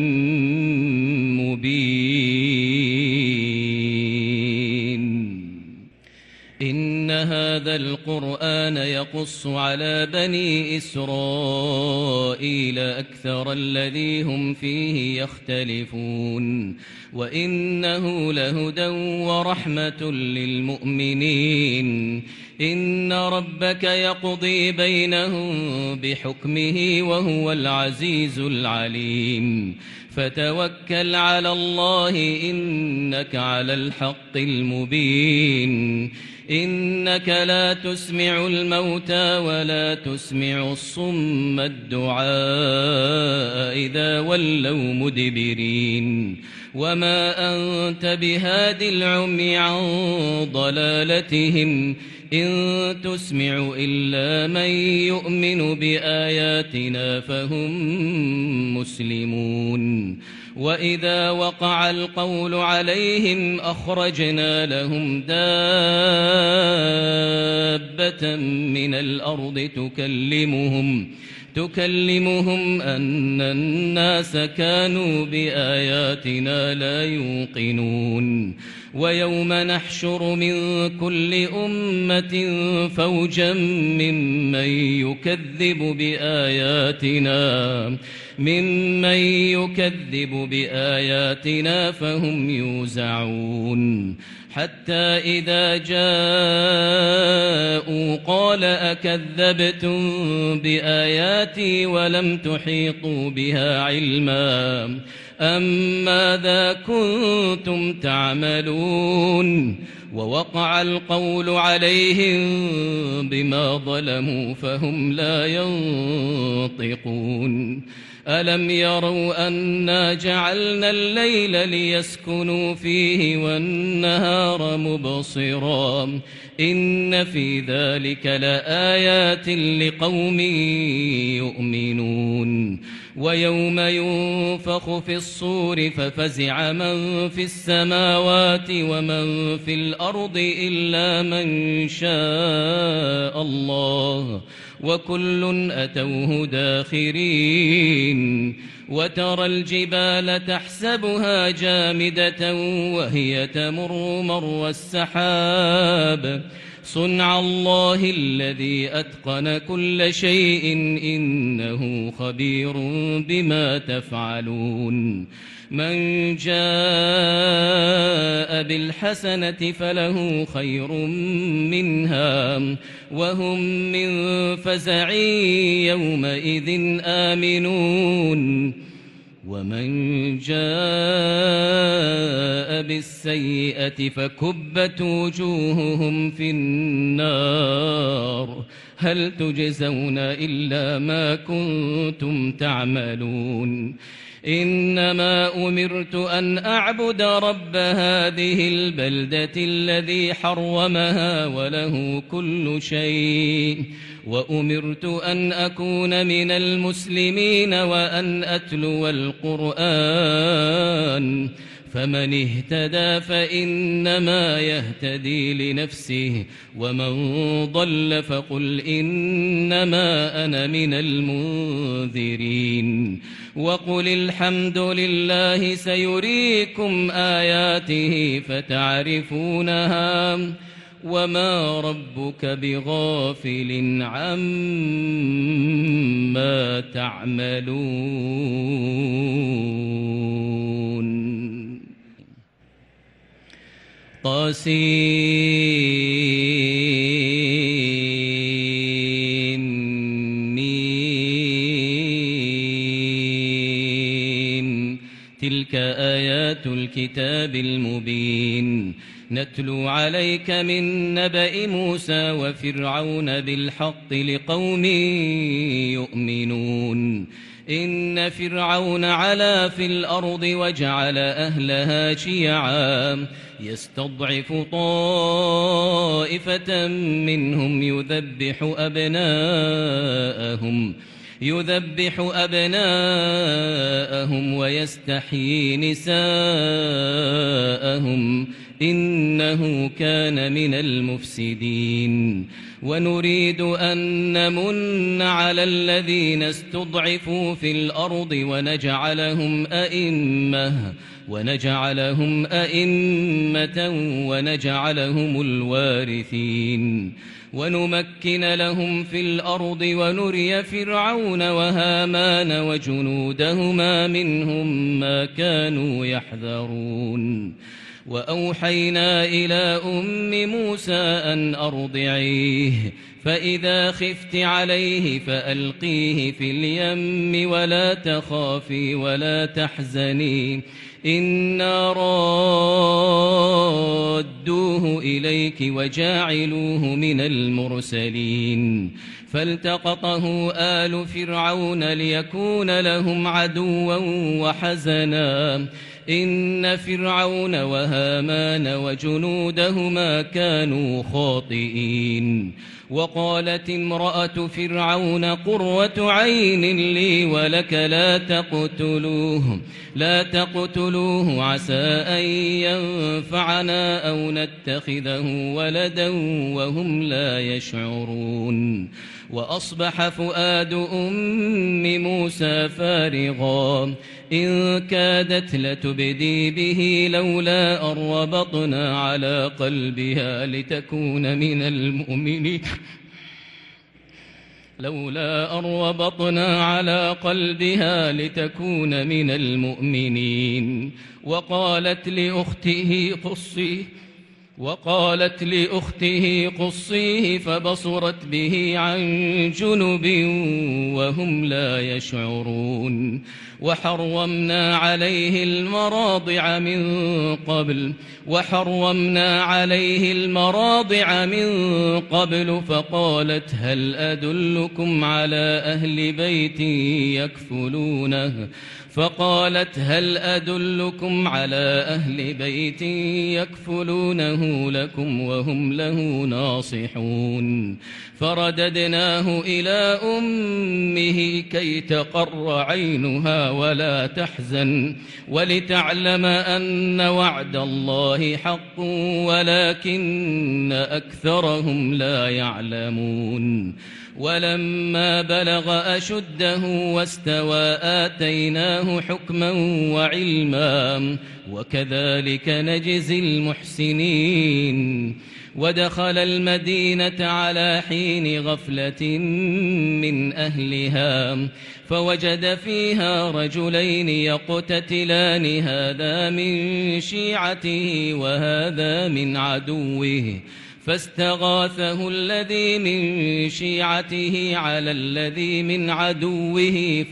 مبين إن هذا القرآن يقص على بني إسرائيل أكثر الذي هم فيه يختلفون وإنه لهدى ورحمة للمؤمنين إن ربك يقضي بينهم بحكمه وهو العزيز العليم فتوكل على الله إنك على الحق المبين إنك لا تسمع الموتى ولا تسمع الصم الدعاء إذا ولوا مدبرين وما أنت بهاد العمي عن ضلالتهم إن تسمع إلا من يؤمن بآياتنا فهم مسلمون وإذا وقع القول عليهم أخرجنا لهم دابة من الأرض تكلمهم أن الناس كانوا بآياتنا لا يوقنون ويوم نحشر من كل أمة فوجا ممن يكذب بآياتنا فهم يوزعون حتى إذا جاءوا قال أكذبتم بآياتي ولم تحيطوا بها علما أم ماذا كنتم تعملون ووقع القول عليهم بما ظلموا فهم لا ينطقون ألم يروا أنا جعلنا الليل ليسكنوا فيه والنهار مبصرا إن في ذلك لآيات لقوم يؤمنون ويوم ينفخ في الصور ففزع من في السماوات ومن في الأرض إلا من شاء الله وكل أتوه داخرين وترى الجبال تحسبها جامدة وهي تمر مر السحاب صنع الله الذي أتقن كل شيء إنه خبير بما تفعلون من جاء بالحسنة فله خير منها وهم من فزع يومئذ آمنون ومن جاء بالسيئة فكبت وجوههم في النار هل تجزون إلا ما كنتم تعملون إنما أمرت أن أعبد رب هذه البلدة الذي حرمها وله كل شيء وأمرت أن أكون من المسلمين وأن أتلو القرآن فمن اهتدى فإنما يهتدي لنفسه ومن ضل فقل إنما أنا من المنذرين وقل الحمد لله سيريكم آياته فتعرفونها وما ربك بغافل عما تعملون طاسيم تلك آيات الكتاب المبين نتلو عليك من نبأ موسى وفرعون بالحق لقوم يؤمنون إن فرعون علا في الأرض وجعل أهلها شيعا يستضعف طائفة منهم يذبح أبناءهم ويستحيي نساءهم إنه كان من المفسدين ونريد أن نمن على الذين استضعفوا في الأرض ونجعلهم أئمة ونجعلهم الوارثين ونمكن لهم في الأرض ونري فرعون وهامان وجنودهما منهم ما كانوا يحذرون وأوحينا إلى أم موسى أن أرضعيه فإذا خفت عليه فألقيه في اليم ولا تخافي ولا تحزني إنا رادوه إليك وجاعلوه من المرسلين فالتقطه آل فرعون ليكون لهم عدوا وحزنا إن فرعون وهامان وجنودهما كانوا خاطئين وقالت امرأة فرعون قرة عين لي ولك لا تقتلوه عسى أن ينفعنا أو نتخذه ولدا وهم لا يشعرون وأصبح فؤاد أم موسى فارغا إن كادت لتبدي به لولا أن ربطنا على قلبها لتكون من المؤمنين وقالت لأخته قصيه فبصرت به عن جنب وهم لا يشعرون وحرمنا عليه المراضع من قبل فقالت هل أدلكم على أهل بيت يكفلونه لكم وهم له ناصحون فرددناه إلى أمه كي تقر عينها ولا تحزن ولتعلم أن وعد الله حق ولكن أكثرهم لا يعلمون ولما بلغ أشده واستوى آتيناه حكما وعلما وكذلك نجزي المحسنين ودخل المدينة على حين غفلة من أهلها فوجد فيها رجلين يقتتلان هذا من شيعته وهذا من عدوه فاستغاثه الذي من شيعته على الذي من عدوه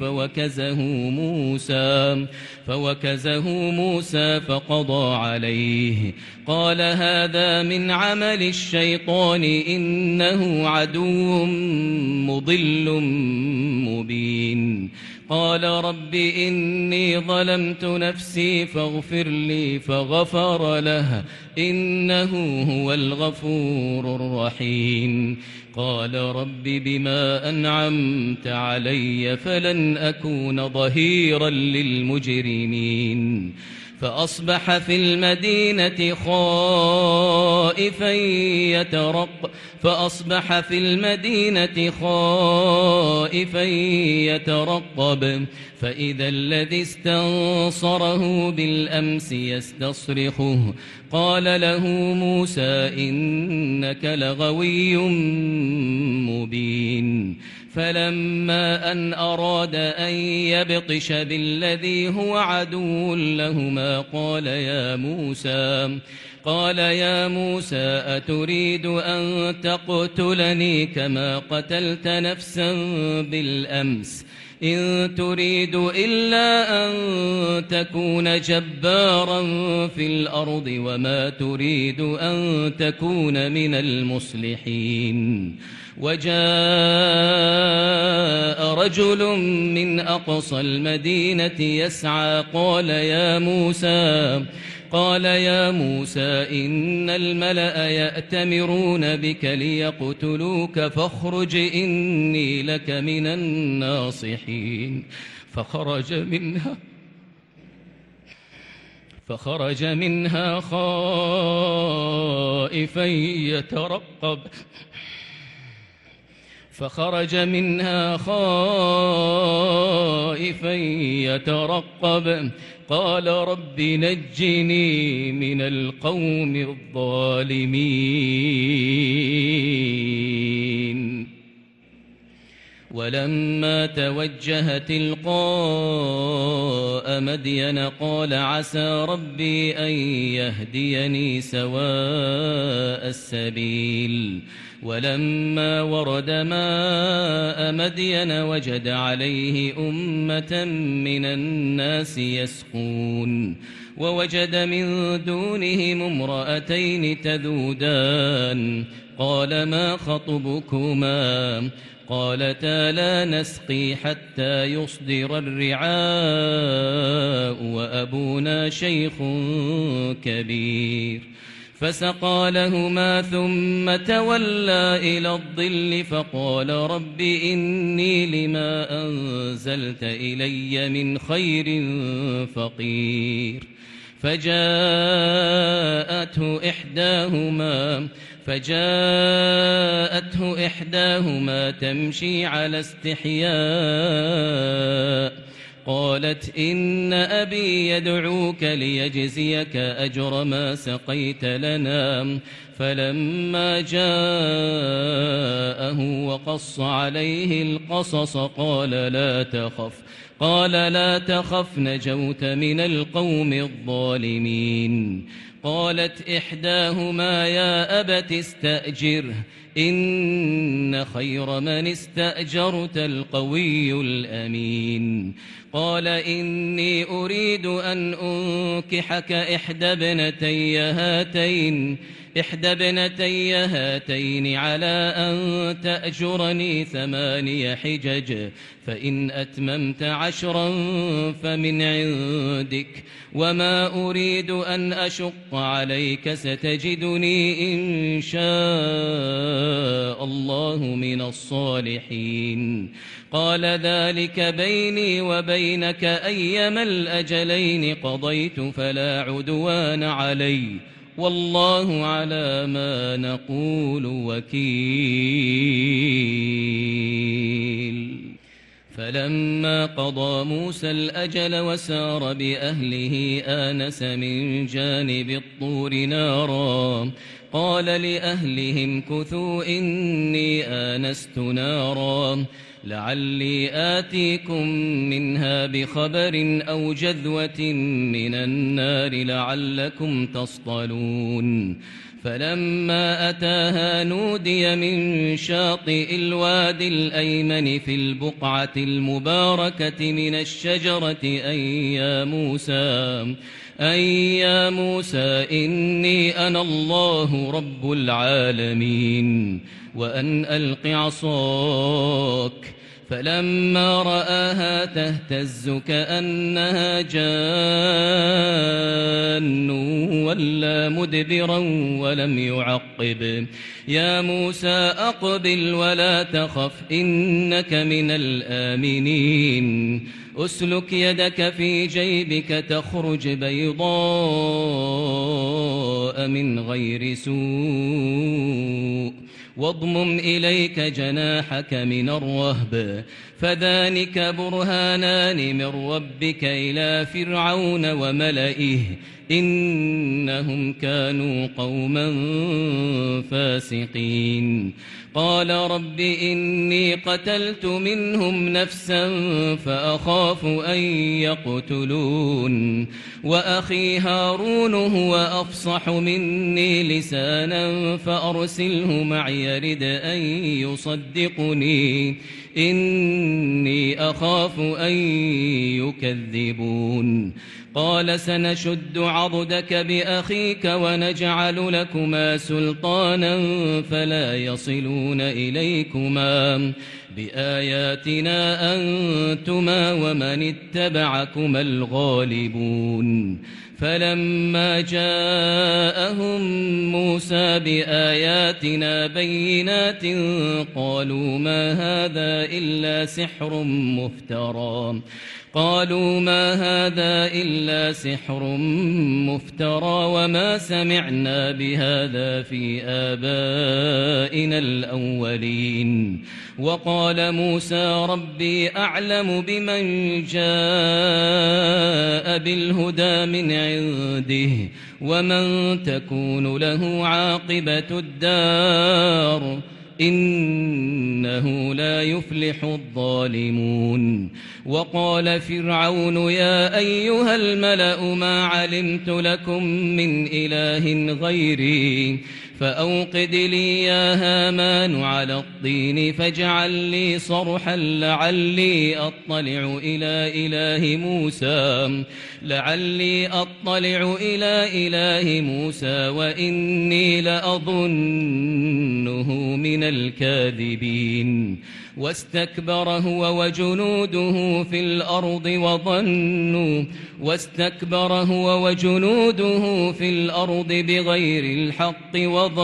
فوكزه موسى فقضى عليه قال هذا من عمل الشيطان إنه عدو مضل مبين قال رب إني ظلمت نفسي فاغفر لي فغفر له إنه هو الغفور الرحيم قال رب بما أنعمت علي فلن أكون ظهيرا للمجرمين فأصبح في المدينة خائفا يترقب فإذا الذي استنصره بالأمس يستصرخه قال له موسى إنك لغوي مبين فلما أن أراد أن يبطش بالذي هو عدو لهما قال يا موسى أتريد أن تقتلني كما قتلت نفسا بالأمس إن تريد إلا أن تكون جبارا في الأرض وما تريد أن تكون من المصلحين وجاء رجل من أقصى المدينة يسعى قال يا موسى إن الملأ يأتمرون بك ليقتلوك فاخرج إني لك من الناصحين فخرج منها خائفا يترقب قال رب نجني من القوم الظالمين ولما توجه تلقاء مدين قال عسى ربي أن يهديني سواء السبيل ولما ورد ماء مدين وجد عليه أمة من الناس يسقون ووجد من دونهم امرأتين تذودان قال ما خطبكما قالتا لا نسقي حتى يصدر الرعاء وأبونا شيخ كبير فسقى لهما ثم تولى إلى الظل فقال رب إني لما أنزلت إلي من خير فقير فجاءته إحداهما تمشي على استحياء قالت إن أبي يدعوك ليجزيك أجر ما سقيت لنا فلما جاءه وقص عليه القصص قال لا تخف نجوت من القوم الظالمين قالت إحداهما يا أبت استأجره إن خير من استأجرت القوي الأمين قال إني أريد أن أنكحك إحدى ابنتي هاتين على أن تأجرني 8 حجج فإن أتممت 10 فمن عندك وما أريد أن أشق عليك ستجدني إن شاء الله من الصالحين قال ذلك بيني وبينك أيما الأجلين قضيت فلا عدوان علي والله على ما نقول وكيل فلما قضى موسى الأجل وسار بأهله آنس من جانب الطور نارا قال لأهلهم كثوا إني آنست نارا لعلي آتيكم منها بخبر أو جذوة من النار لعلكم تصطلون فلما أتاها نودي من شاطئ الوادي الأيمن في البقعة المباركة من الشجرة أن يا موسى إني أنا الله رب العالمين وأن ألق عصاك فلما رآها تهتز كأنها جان ولا مدبرا ولم يعقب يا موسى أقبل ولا تخف إنك من الآمنين أسلك يدك في جيبك تخرج بيضاء من غير سوء واضمم إليك جناحك من الرهب فذلك برهانان من ربك إلى فرعون وملئه إنهم كانوا قوما فاسقين قال رب إني قتلت منهم نفسا فأخاف أن يقتلون وأخي هارون هو أفصح مني لسانا فأرسله معي يرد أن يصدقني إني أخاف أن يكذبون قال سنشد عضدك بأخيك ونجعل لكما سلطانا فلا يصلون إليكما بآياتنا أنتما ومن اتبعكما الغالبون فلما جاءهم موسى بآياتنا بينات قالوا ما هذا إلا سحر مفترى وما سمعنا بهذا في آبائنا الأولين وقال موسى ربي أعلم بمن جاء بالهدى من عنده ومن تكون له عاقبة الدار إنه لا يفلح الظالمون وقال فرعون يا أيها الملأ ما علمت لكم من إله غيري فأوقد لي يا هامان على الطين فاجعل لي صرحا لعلي أطلع إلى إله موسى وإني لأظنه من الكاذبين واستكبر هو وجنوده في الأرض بغير الحق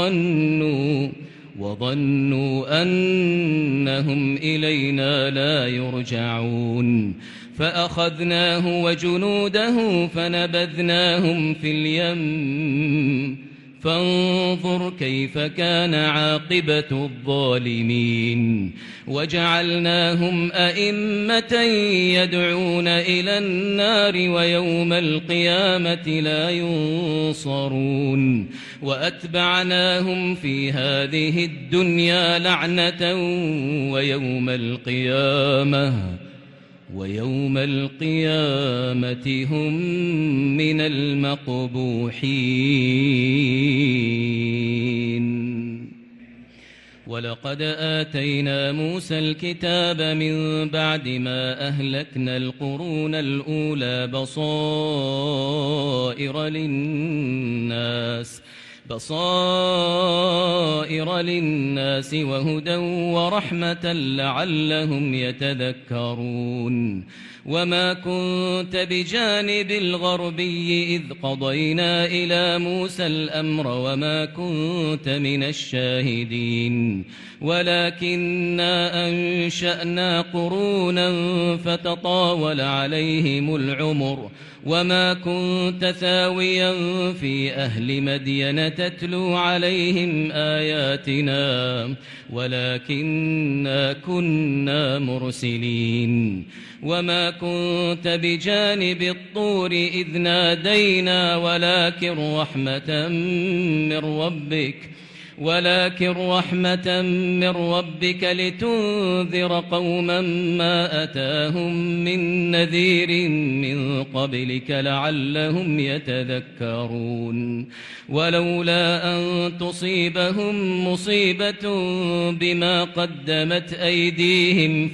وظنوا أنهم إلينا لا يرجعون فأخذناه وجنوده فنبذناهم في اليم فانظر كيف كان عاقبة الظالمين وجعلناهم أئمة يدعون إلى النار ويوم القيامة لا ينصرون وأتبعناهم في هذه الدنيا لعنة ويوم القيامة هم من المقبوحين ولقد آتينا موسى الكتاب من بعد ما أهلكنا القرون الأولى بصائر للناس وهدى ورحمة لعلهم يتذكرون وما كنت بجانب الغربي إذ قضينا إلى موسى الأمر وما كنت من الشاهدين ولكننا أنشأنا قرونا فتطاول عليهم العمر وما كنت ثاويا في أهل مدين تتلو عليهم آياتنا ولكننا كنا مرسلين وما كنت بجانب الطور إذ نادينا ولكن رحمة من ربك لتنذر قوما ما أتاهم من نذير من قبلك لعلهم يتذكرون ولولا أن تصيبهم مصيبة بما قدمت أيديهم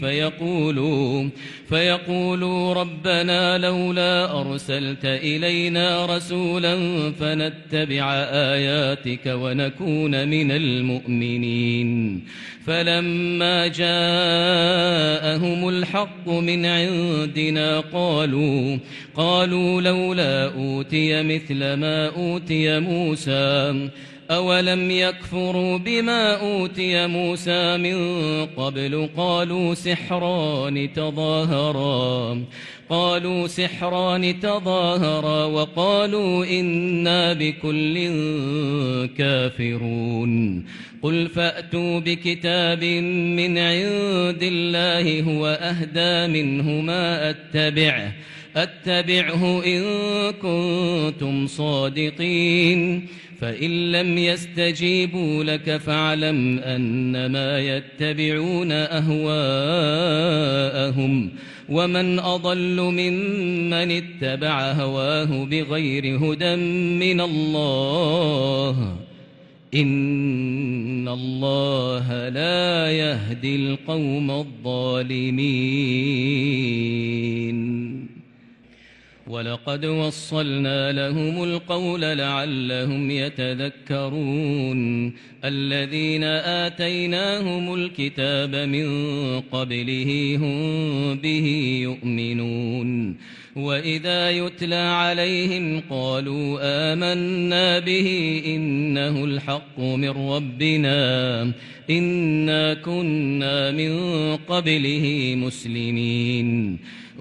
فيقولوا ربنا لولا أرسلت إلينا رسولا فنتبع آياتك ونكون من المؤمنين فلما جاءهم الحق من عندنا قالوا لولا أوتي مثل ما أوتي موسى أولم يكفروا بما أوتي موسى من قبل قالوا سحران تظاهرا وقالوا إنا بكل كافرون قل فأتوا بكتاب من عند الله هو أهدى منه أتبعه إن كنتم صادقين فإن لم يستجيبوا لك فاعلم أنما يتبعون أهواءهم ومن أضل ممن اتبع هواه بغير هدى من الله إن الله لا يهدي القوم الظالمين ولقد وصلنا لهم القول لعلهم يتذكرون الذين آتيناهم الكتاب من قبله هم به يؤمنون وإذا يتلى عليهم قالوا آمنا به إنه الحق من ربنا إنا كنا من قبله مسلمين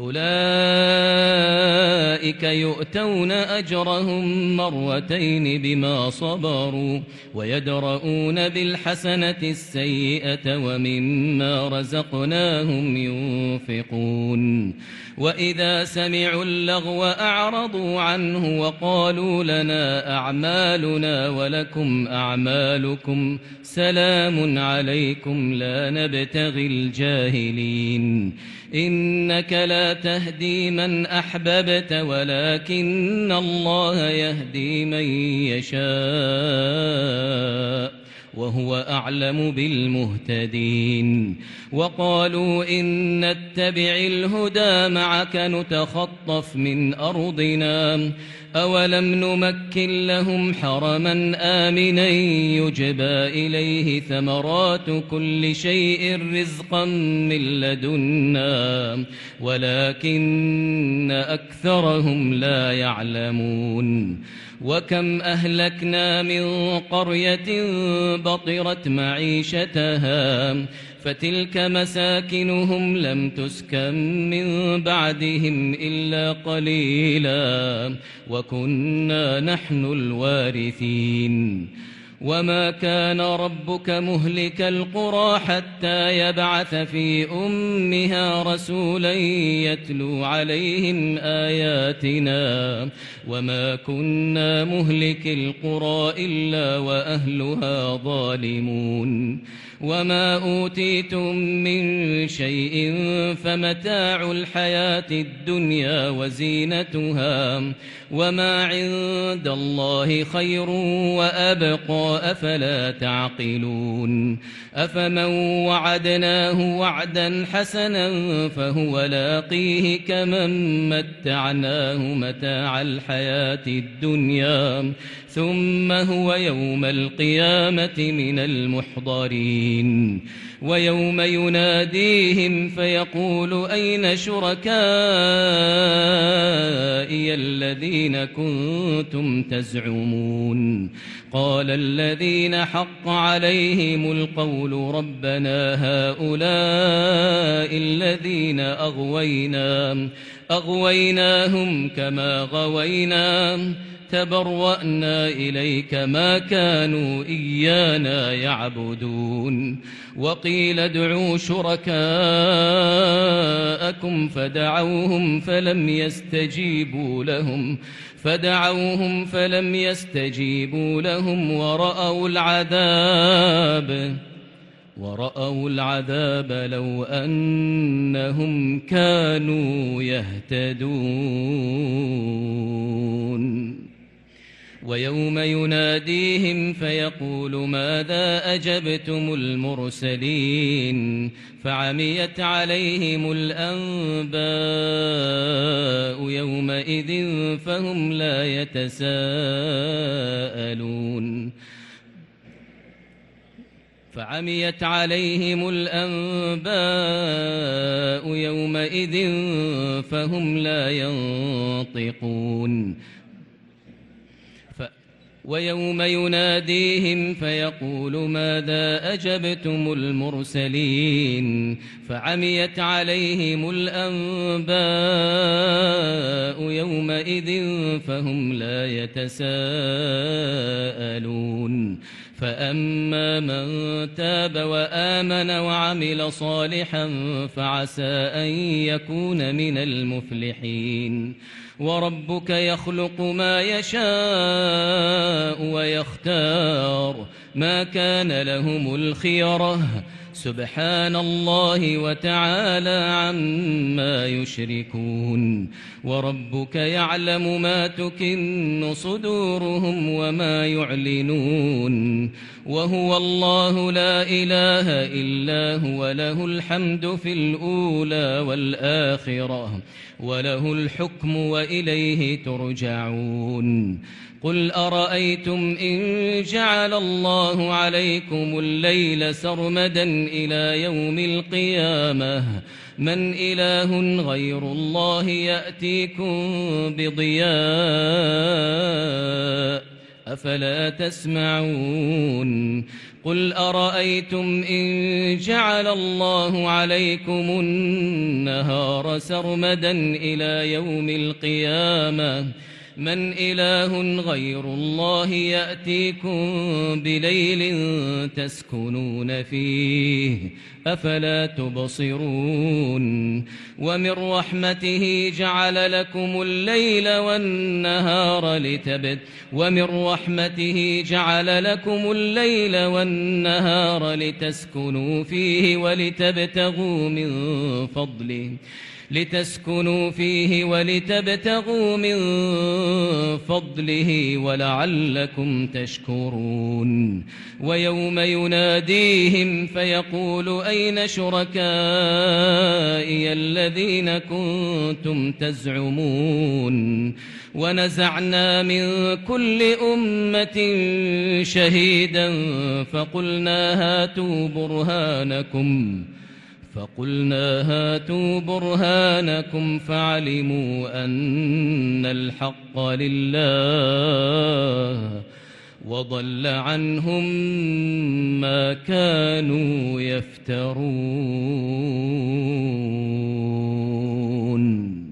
أولئك يؤتون أجرهم مرتين بما صبروا ويدرؤون بالحسنة السيئة ومما رزقناهم ينفقون وإذا سمعوا اللغو أعرضوا عنه وقالوا لنا أعمالنا ولكم أعمالكم سلام عليكم لا نبتغي الجاهلين إنك لا تهدي من أحببت ولكن الله يهدي من يشاء وهو أعلم بالمهتدين وقالوا إن نتبع الهدى معك نتخطف من أرضنا أولم نمكن لهم حرما آمنا يجبى إليه ثمرات كل شيء رزقا من لدنا ولكن أكثرهم لا يعلمون وكم أهلكنا من قرية بطرت معيشتها فتلك مساكنهم لم تسكن من بعدهم إلا قليلا وكنا نحن الوارثين وما كان ربك مهلك القرى حتى يبعث في أمها رسولا يتلو عليهم آياتنا وما كنا مهلك القرى إلا وأهلها ظالمون وما أوتيتم من شيء فمتاع الحياة الدنيا وزينتها وما عند الله خير وأبقى أفلا تعقلون أفمن وعدناه وعدا حسنا فهو لاقيه كمن متعناه متاع الحياة الدنيا ثم هو يوم القيامة من المحضرين ويوم يناديهم فيقول أين شركائي الذين كنتم تزعمون قال الذين حق عليهم القول ربنا هؤلاء الذين أغويناهم كما غوينا تبرأنا إليك ما كانوا إيانا يعبدون وقيل ادعوا شركاءكم فدعوهم فلم يستجيبوا لهم ورأوا العذاب لو أنهم كانوا يهتدون ويوم يناديهم فيقول ماذا أجبتم المرسلين فعميت عليهم الأنباء يومئذ فهم لا يتساءلون فعميت عليهم الأنباء يومئذ فهم لا ينطقون ويوم يناديهم فيقول ماذا أجبتم المرسلين فعميت عليهم الأنباء يومئذ فهم لا يتساءلون فأما من تاب وآمن وعمل صالحا فعسى أن يكون من المفلحين وربك يخلق ما يشاء ويختار ما كان لهم الخيرة سبحان الله وتعالى عما يشركون وربك يعلم ما تكن صدورهم وما يعلنون وهو الله لا إله إلا هو له الحمد في الأولى والآخرة وله الحكم وإليه ترجعون قل أرأيتم إن جعل الله عليكم الليل سرمدا إلى يوم القيامة من إله غير الله يأتيكم بضياء أفلا تسمعون قل أرأيتم إن جعل الله عليكم النهار سرمدا إلى يوم القيامة من إله غير الله يأتيكم بليل تسكنون فيه أفلا تبصرون ومن رحمته جعل لكم الليل والنهار لتسكنوا فيه ولتبتغوا من فضله ولعلكم تشكرون ويوم يناديهم فيقول أين شركائي الذين كنتم تزعمون ونزعنا من كل أمة شهيدا فقلنا هاتوا برهانكم فعلموا أن الحق لله وضل عنهم ما كانوا يفترون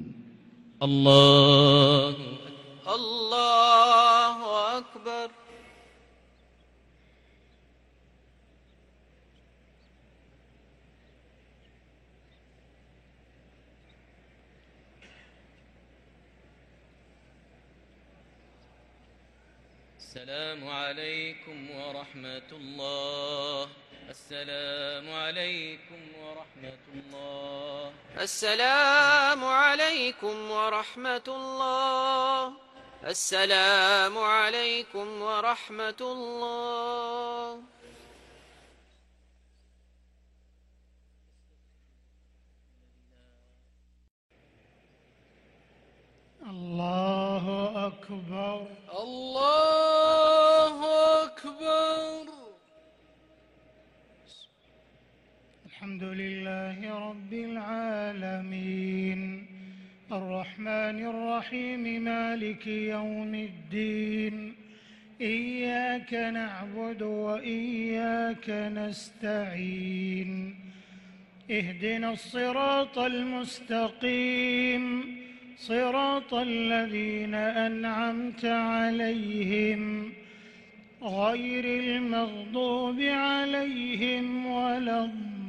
الله أكبر. السلام عليكم ورحمة الله. السلام عليكم ورحمة الله. السلام عليكم ورحمة الله. السلام عليكم ورحمة الله. الله أكبر. الله أكبر. الحمد لله رب العالمين الرحمن الرحيم مالك يوم الدين إياك نعبد وإياك نستعين اهدنا الصراط المستقيم صراط الذين أنعمت عليهم غير المغضوب عليهم ولا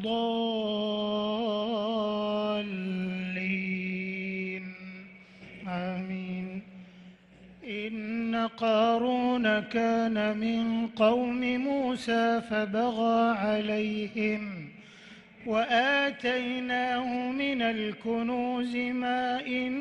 الضالين آمين. إن قارون كان من قوم موسى فبغى عليهم وآتيناه من الكنوز ما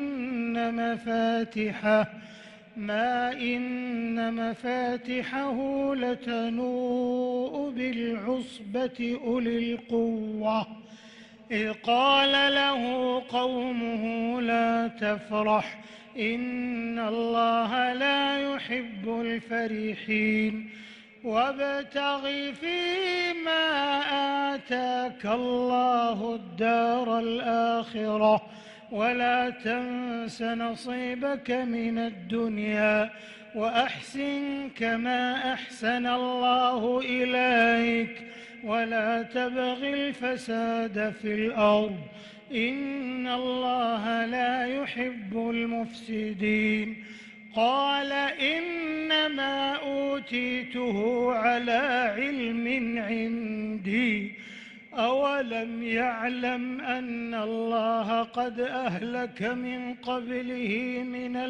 إن مفاتحه لتنوء بالعصبة أولي القوة إذ قال له قومه لا تفرح إن الله لا يحب الفرحين وابتغ فيما آتاك الله الدار الآخرة ولا تنس نصيبك من الدنيا وأحسن كما أحسن الله إليك ولا تبغ الفساد في الأرض إن الله لا يحب المفسدين قال إنما أوتيته على علم عندي أولم يعلم أن الله قد أهلك من قبله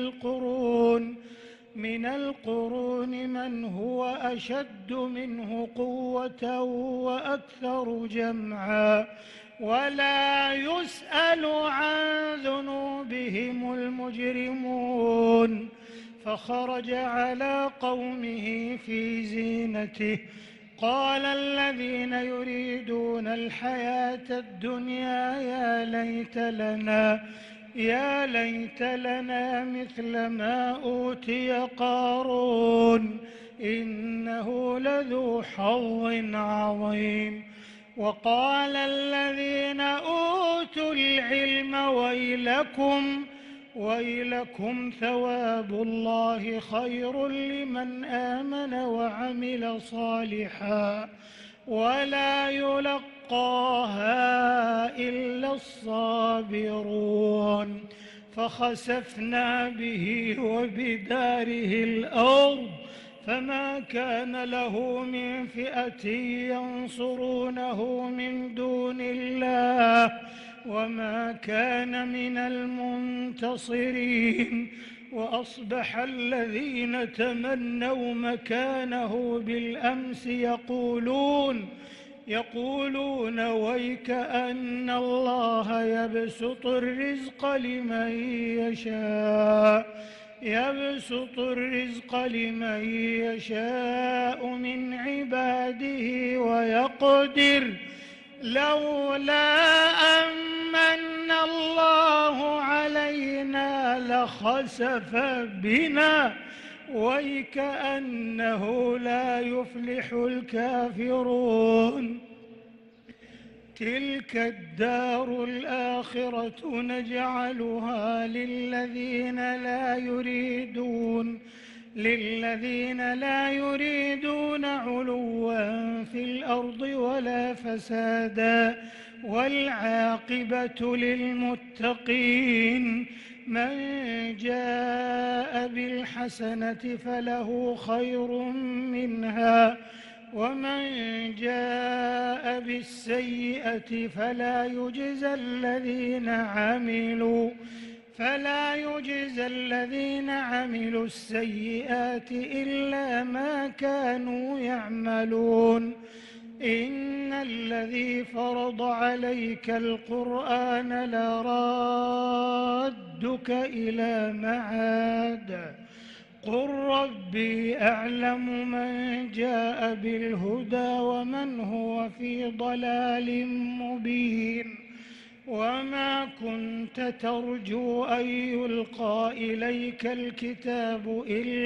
من القرون من هو أشد منه قوة وأكثر جمعا ولا يسأل عن ذنوبهم المجرمون فخرج على قومه في زينته قال الذين يريدون الحياة الدنيا يا ليت لنا مثل ما أوتي قارون إنه لذو حظ عظيم وقال الذين أوتوا العلم ويلكم ثواب الله خير لمن آمن وعمل صالحا ولا يلقاها إلا الصابرون فخسفنا به وبداره الأرض فما كان له من فئة ينصرونه من دون الله وما كان من المنتصرين وأصبح الذين تمنوا مكانه بالأمس يقولون ويك أن الله يبسط الرزق لمن يشاء من عباده ويقدر لولا أمن الله علينا لخسف بنا ويكأنه لا يفلح الكافرون تلك الدار الآخرة نجعلها للذين لا يريدون علوا في الأرض ولا فسادا والعاقبة للمتقين من جاء بالحسنة فله خير منها ومن جاء بالسيئة فلا يجزى الذين عملوا السيئات إلا ما كانوا يعملون إن الذي فرض عليك القرآن لرادك إلى معاد قل ربي أعلم من جاء بالهدى ومن هو في ضلال مبين وما كنت ترجو أن يلقى إليك الكتاب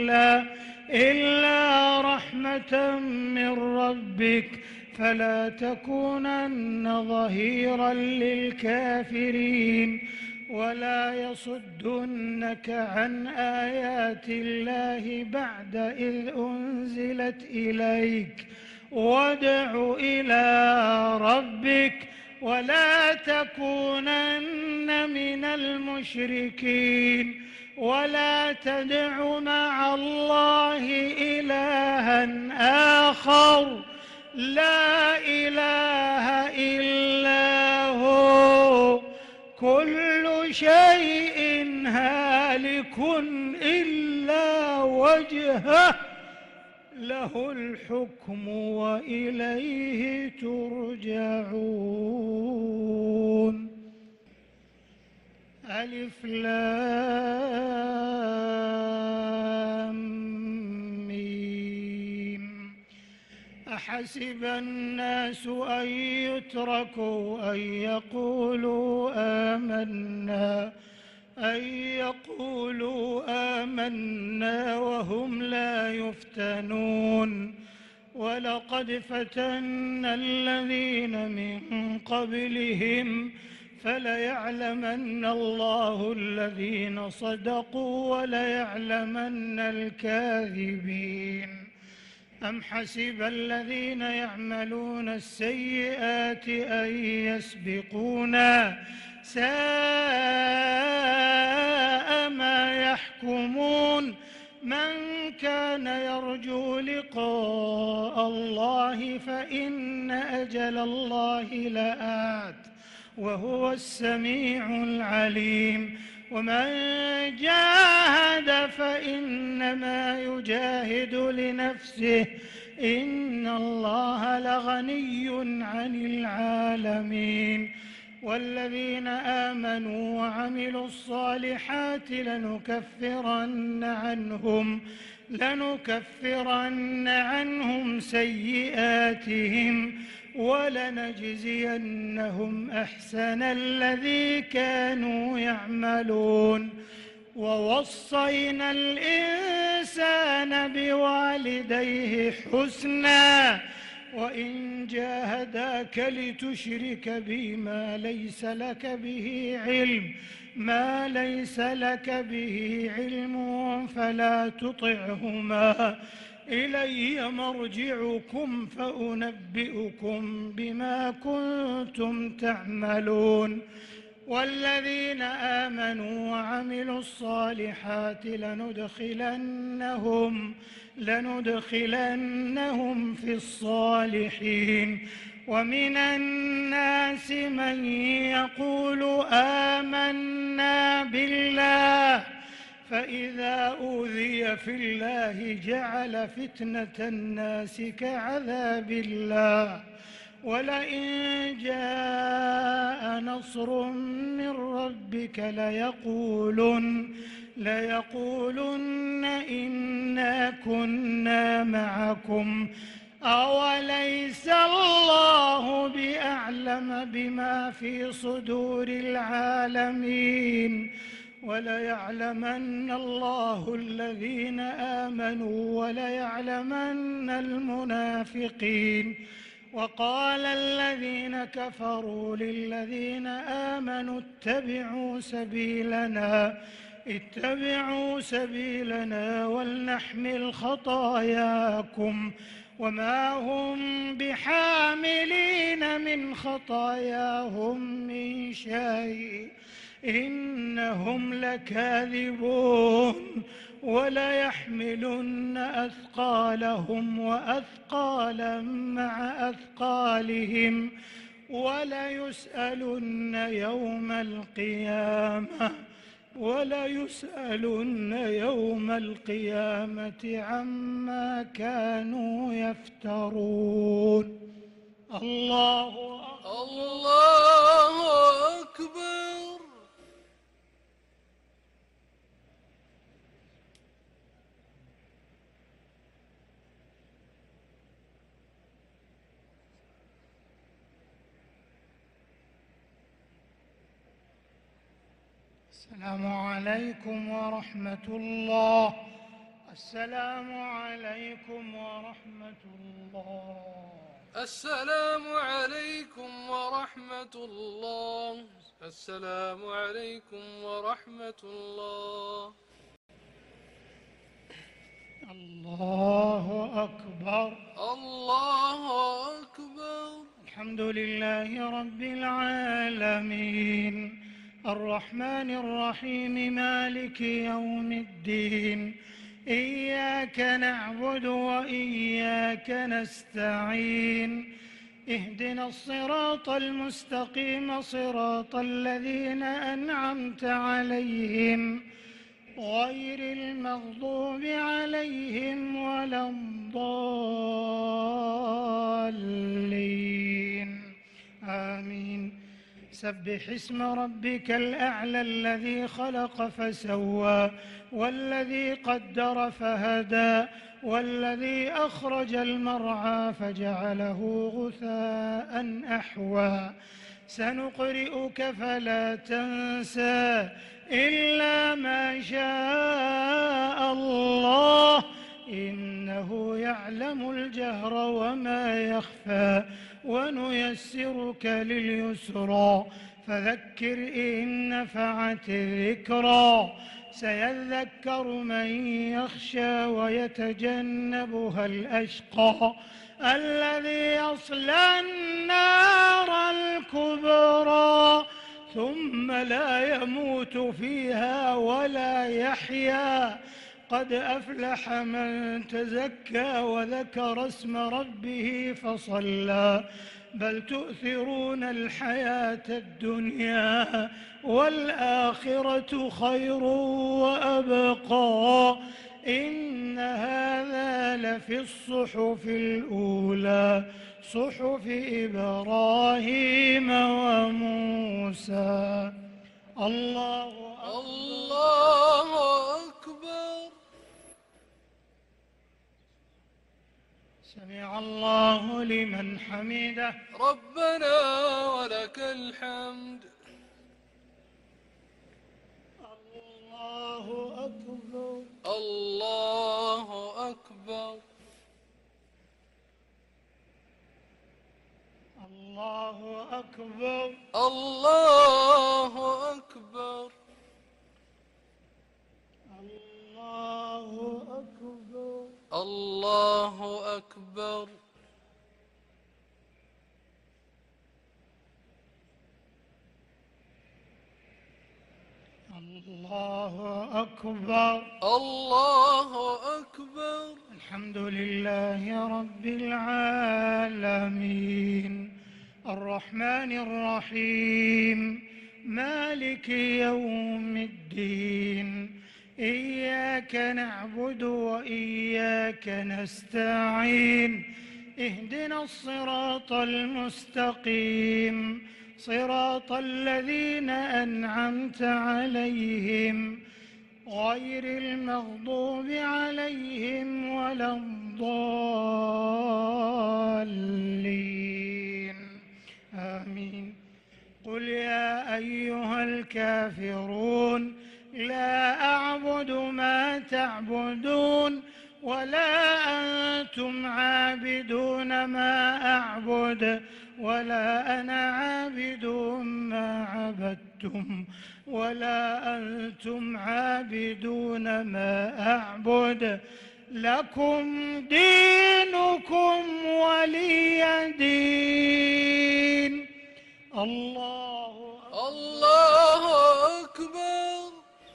إلا رحمة من ربك فلا تكونن ظهيرا للكافرين ولا يصدنك عن آيات الله بعد إذ أنزلت إليك وادع إلى ربك ولا تكونن من المشركين ولا تدع مع الله إلها آخر لا إله إلا هو كل شيء هالك إلا وجهه له الحكم وإليه ترجعون ألف لام ميم أحسب الناس أن يتركوا أن يقولوا آمنا وهم لا يفتنون ولقد فتنا الذين من قبلهم فليعلمن الله الذين صدقوا وليعلمن الكاذبين أم حسب الذين يعملون السيئات أن يسبقونا ساء ما يحكمون كان يرجو لقاء الله فإن أجل الله لآت وهو السميع العليم ومن جاهد فإنما يجاهد لنفسه إن الله لغني عن العالمين والذين آمنوا وعملوا الصالحات لنكفرن عنهم سيئاتهم ولنجزينهم أحسن الذي كانوا يعملون ووصينا الإنسان بوالديه حسنا وإن جاهداك لتشرك بي ما ليس لك به علم فلا تطعهما إلي مرجعكم فأنبئكم بما كنتم تعملون والذين آمنوا وعملوا الصالحات لندخلنهم في الصالحين ومن الناس من يقول آمنا بالله فإذا أوذي في الله جعل فتنة الناس كعذاب الله ولئن جاء نصر من ربك ليقولن إنا كنا معكم أوليس الله بأعلم بما في صدور العالمين وليعلمن الله الذين آمنوا وليعلمن المنافقين وقال الذين كفروا للذين آمنوا اتبعوا سبيلنا ولنحمل خطاياكم وما هم بحاملين من خطاياهم من شيء إنهم لكاذبون وليحملن أثقالهم وأثقالا مع أثقالهم وليسألن يوم القيامة عما كانوا يفترون الله أكبر. السلام عليكم ورحمة الله. السلام عليكم ورحمة الله. السلام عليكم ورحمة الله. السلام عليكم ورحمة الله. الله أكبر. الله أكبر. الحمد لله رب العالمين الرحمن الرحيم مالك يوم الدين إياك نعبد وإياك نستعين اهدنا الصراط المستقيم صراط الذين أنعمت عليهم غير المغضوب عليهم ولا الضالين آمين. سبح اسم ربك الأعلى الذي خلق فسوى والذي قدر فهدى والذي أخرج المرعى فجعله غثاء أحوى سنقرئك فلا تنسى إلا ما شاء الله إنه يعلم الجهر وما يخفى ونيسرك لليسرى فذكر إن نفعت الذكرى سيذكر من يخشى ويتجنبها الأشقى الذي يصلى النار الكبرى ثم لا يموت فيها ولا يحيا قد أفلح من تزكى وذكر اسم ربه فصلى بل تؤثرون الحياة الدنيا والآخرة خير وأبقى إن هذا لفي الصحف الأولى صحف إبراهيم وموسى. الله أكبر. الله أكبر. سمع الله لمن حمده. ربنا ولك الحمد. الله أكبر. الله أكبر. الله أكبر. الله أكبر. الله أكبر. الله أكبر. الله أكبر. الله أكبر. الحمد لله رب العالمين الرحمن الرحيم مالك يوم الدين إياك نعبد وإياك نستعين اهدنا الصراط المستقيم صراط الذين أنعمت عليهم غير المغضوب عليهم ولا الضالين آمين. قل يا أيها الكافرون لا أعبد ما تعبدون ولا أنتم عابدون ما أعبد ولا أنا عابد ما عبدتم ولا أنتم عابدون ما أعبد لكم دينكم ولي دين. الله أكبر.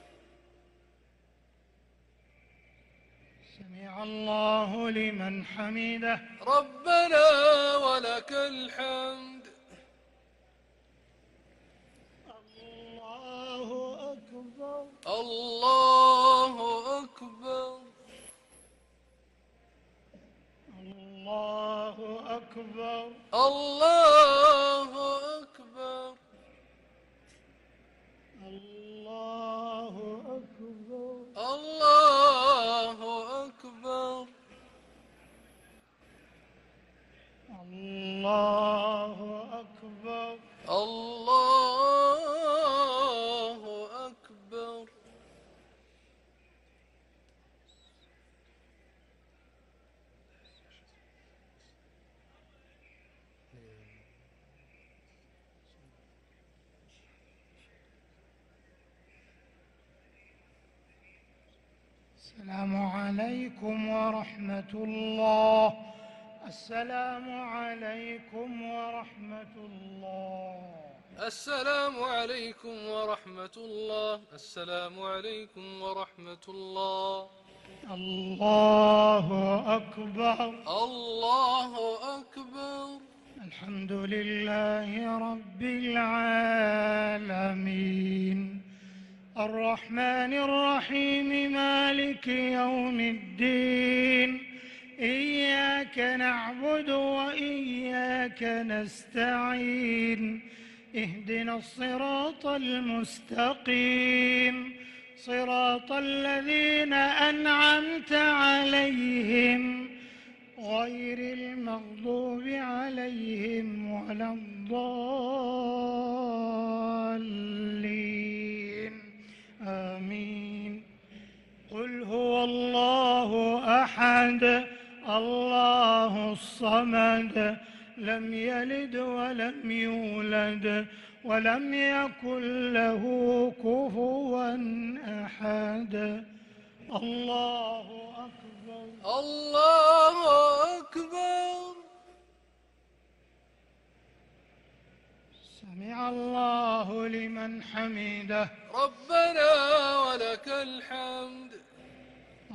سمع الله لمن حمده. ربنا ولك الحمد. الله أكبر. الله أكبر. الله أكبر. الله أكبر. الله أكبر. الله أكبر. الله أكبر. الله أكبر. السلام عليكم ورحمة الله. السلام عليكم ورحمة الله. السلام عليكم ورحمة الله. السلام عليكم ورحمة الله. الله أكبر. الله أكبر. الحمد لله رب العالمين الرحمن الرحيم مالك يوم الدين إياك نعبد وإياك نستعين اهدنا الصراط المستقيم صراط الذين أنعمت عليهم غير المغضوب عليهم ولا الضالين آمين. قل هو الله أحد الله الصمد لم يلد ولم يولد ولم يكن له كفوا أحد. الله أكبر. الله أكبر. سمع الله لمن حمده. ربنا ولك الحمد.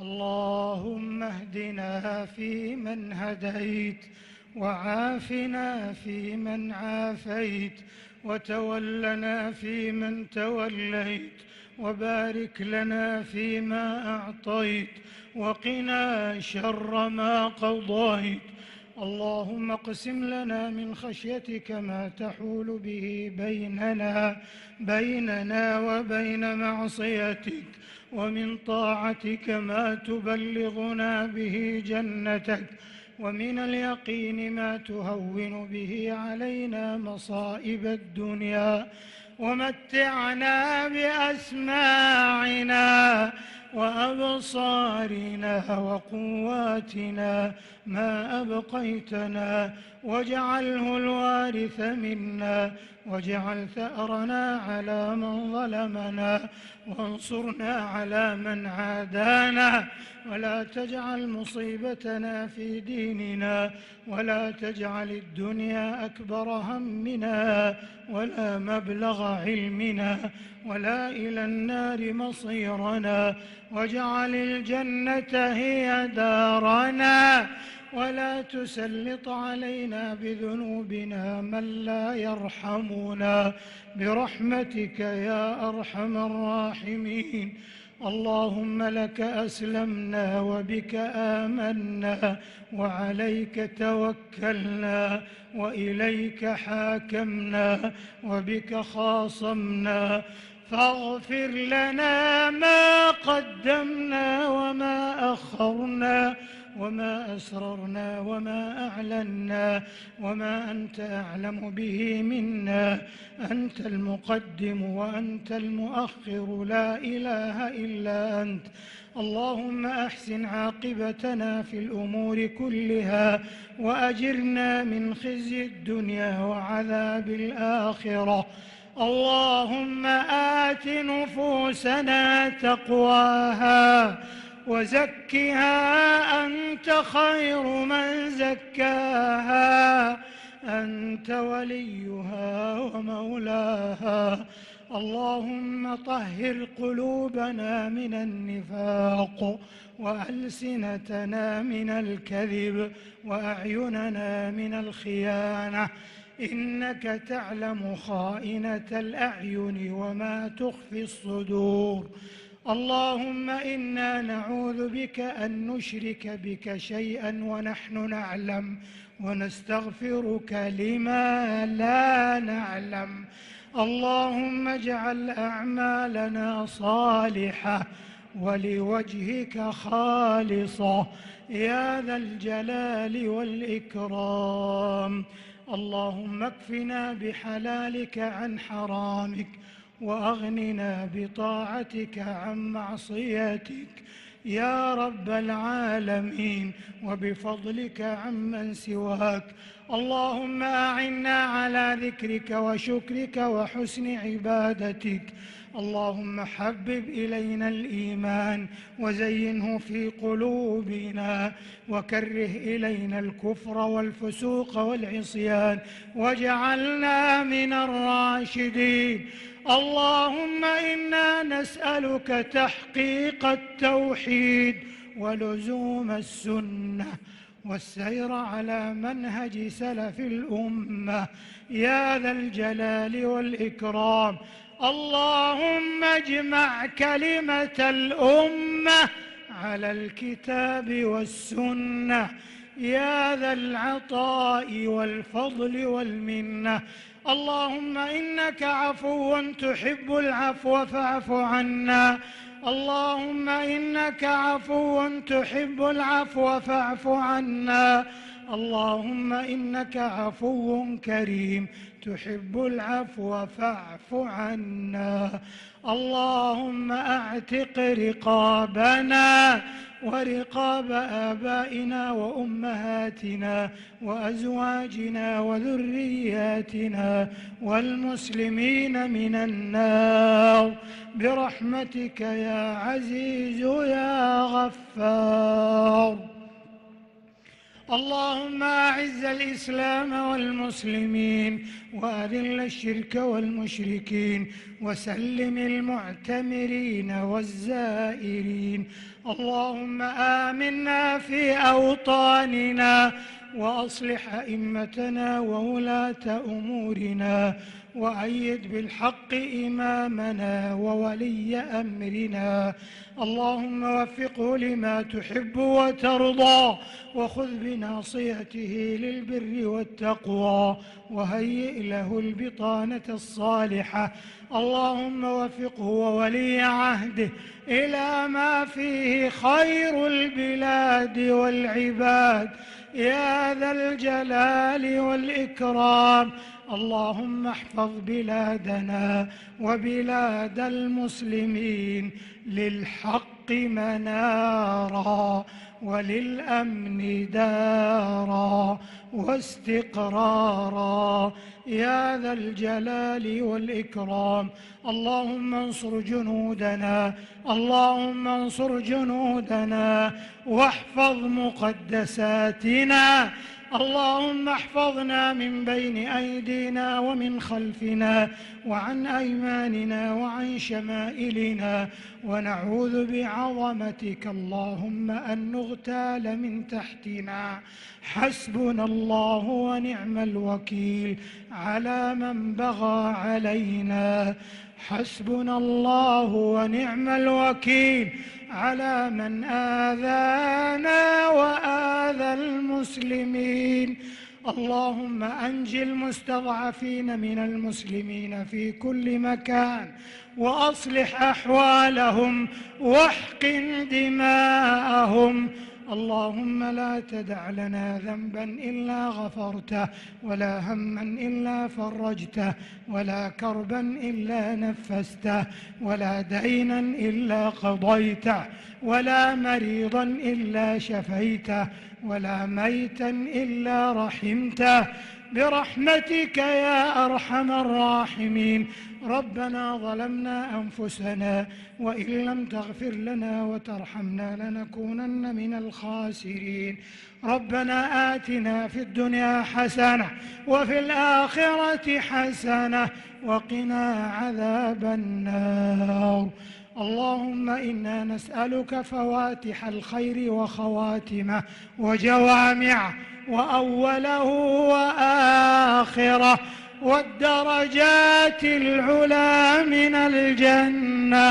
وتولنا فيمن هديت وعافنا فيمن عافيت وتولنا فيمن توليت وبارك لنا فيما أعطيت وقنا شر ما قضيت. اللهم اقسم لنا من خشيتك ما تحول به بيننا وبين معصيتك، ومن طاعتك ما تبلغنا به جنتك، ومن اليقين ما تهون به علينا مصائب الدنيا، ومتعنا بأسماعنا وأبصارنا وقواتنا ما أبقيتنا، واجعله الوارث منا، واجعل ثأرنا على من ظلمنا، وانصرنا على من عادانا، ولا تجعل مصيبتنا في ديننا، ولا تجعل الدنيا أكبر همنا ولا مبلغ علمنا ولا إلى النار مصيرنا، واجعل الجنة هي دارنا، ولا تسلط علينا بذنوبنا من لا يرحمنا برحمتك يا أرحم الراحمين. اللهم لك أسلمنا وبك آمنا وعليك توكلنا وإليك حاكمنا وبك خاصمنا، فاغفر لنا ما قدمنا وما أخرنا وما أسررنا وما أعلنا وما أنت أعلم به منا، أنت المقدم وأنت المؤخر، لا إله إلا أنت. اللهم أحسن عاقبتنا في الأمور كلها، وأجرنا من خزي الدنيا وعذاب الآخرة. اللهم آت نفوسنا تقواها وزكها أنت خير من زكاها، أنت وليها ومولاها. اللهم طهر قلوبنا من النفاق، وألسنتنا من الكذب، وأعيننا من الخيانة، إنك تعلم خائنة الأعين وما تخفي الصدور. اللهم إنا نعوذ بك أن نشرك بك شيئا ونحن نعلم، ونستغفرك لما لا نعلم. اللهم اجعل أعمالنا صالحة ولوجهك خالصة يا ذا الجلال والإكرام. اللهم اكفنا بحلالك عن حرامك، وأغننا بطاعتك عن معصيتك يا رب العالمين، وبفضلك عمن سواك. اللهم أعنا على ذكرك وشكرك وحسن عبادتك. اللهم حبب إلينا الإيمان وزينه في قلوبنا، وكره إلينا الكفر والفسوق والعصيان، واجعلنا من الراشدين. اللهم إنا نسألك تحقيق التوحيد ولزوم السنة والسير على منهج سلف الأمة يا ذا الجلال والإكرام. اللهم اجمع كلمة الأمة على الكتاب والسنة يا ذا العطاء والفضل والمنة. اللهم إنك عفو تحب العفو فاعف عنا. اللهم إنك عفو تحب العفو فاعف عنا. اللهم إنك عفو كريم تحب العفو فاعف عنا. اللهم أعتق رقابنا ورقاب آبائنا وأمهاتنا وأزواجنا وذرياتنا والمسلمين من النار برحمتك يا عزيز يا غفار. اللهم أعز الإسلام والمسلمين وأذل الشرك والمشركين وسلم المعتمرين والزائرين. اللهم آمنا في أوطاننا وأصلح أئمتنا وولاة أمورنا وأيد بالحق إمامنا وولي أمرنا. اللهم وفقه لما تحب وترضى وخذ بناصيته للبر والتقوى وهيئ له البطانة الصالحة. اللهم وفقه وولي عهده إلى ما فيه خير البلاد والعباد يا ذا الجلال والإكرام. اللهم احفظ بلادنا وبلاد المسلمين للحق منارا وللأمن دارا واستقرارا يا ذا الجلال والإكرام. اللهم انصر جنودنا، اللهم انصر جنودنا واحفظ مقدساتنا. اللهم احفظنا من بين أيدينا ومن خلفنا وعن أيماننا وعن شمائلنا، ونعوذ بعظمتك اللهم أن نغتال من تحتنا. حسبنا الله ونعم الوكيل على من بغى علينا. حسبنا الله ونعم الوكيل على من آذانا وآذى المسلمين. اللهم أنج المستضعفين من المسلمين في كل مكان وأصلح أحوالهم واحقن دماءهم. اللهم لا تدع لنا ذنبا إلا غفرته ولا هما إلا فرجته ولا كربا إلا نفسته ولا دينا إلا قضيته ولا مريضا إلا شفيته ولا ميتا إلا رحمته برحمتك يا أرحم الراحمين. ربنا ظلمنا أنفسنا وإن لم تغفر لنا وترحمنا لنكونن من الخاسرين. ربنا آتنا في الدنيا حسنة وفي الآخرة حسنة وقنا عذاب النار. اللهم إنا نسألك فواتح الخير وخواتمه وجوامعه وأوله وآخره والدرجات العلى من الجنة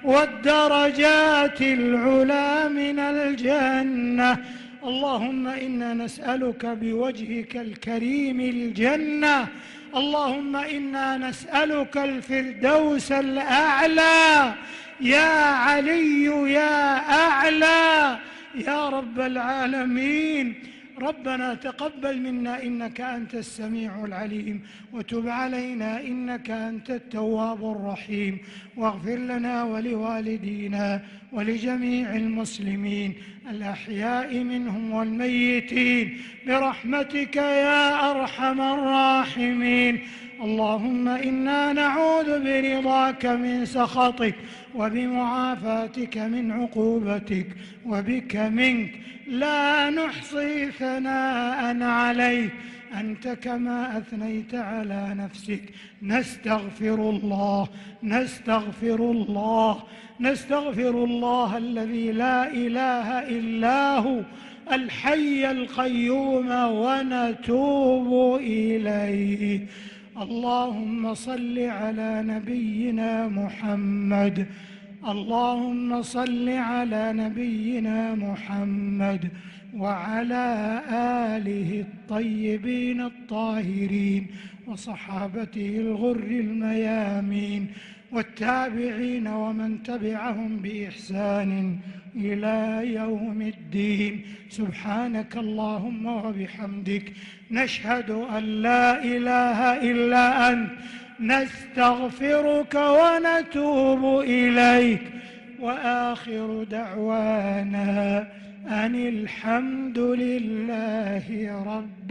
والدرجات العلى من الجنة. اللهم إنا نسألك بوجهك الكريم الجنة. اللهم إنا نسألك الفردوس الأعلى يا علي يا أعلى يا رب العالمين. ربنا تقبل منا إنك أنت السميع العليم وتب علينا إنك أنت التواب الرحيم، واغفر لنا ولوالدينا ولجميع المسلمين الأحياء منهم والميتين برحمتك يا أرحم الراحمين. اللهم إنا نعوذ برضاك من سخطك وبمعافاتك من عقوبتك وبك منك لا نحصي ثناء عليك أنت كما أثنيت على نفسك. نستغفر الله نستغفر الله نستغفر الله الذي لا إله إلا هو الحي القيوم ونتوب إليه. اللهم صل على نبينا محمد. اللهم صل على نبينا محمد وعلى آله الطيبين الطاهرين وصحابته الغر الميامين والتابعين ومن تبعهم بإحسان إلى يوم الدين. سبحانك اللهم وبحمدك نشهد أن لا إله إلا أنت نستغفرك ونتوب إليك. وآخر دعوانا أن الحمد لله رب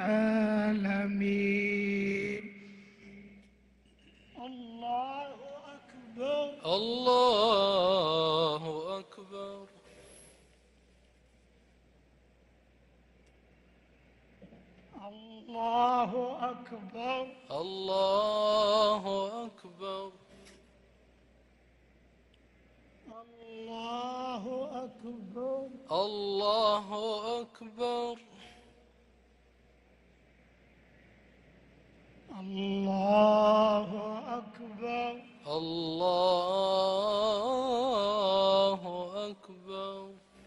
العالمين. الله أكبر الله أكبر. أكبر الله أكبر الله أكبر الله أكبر الله أكبر الله أكبر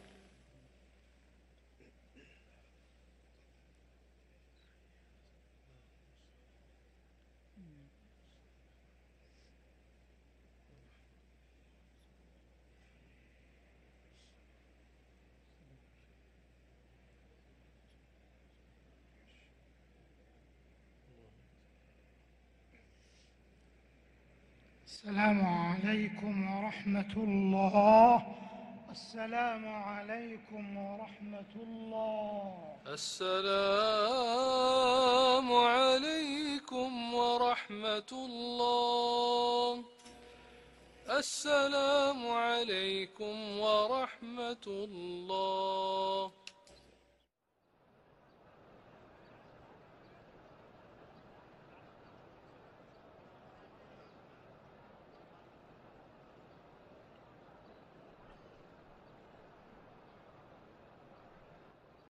السلام عليكم ورحمة الله. السلام عليكم ورحمة الله. السلام عليكم ورحمة الله. السلام عليكم ورحمة الله.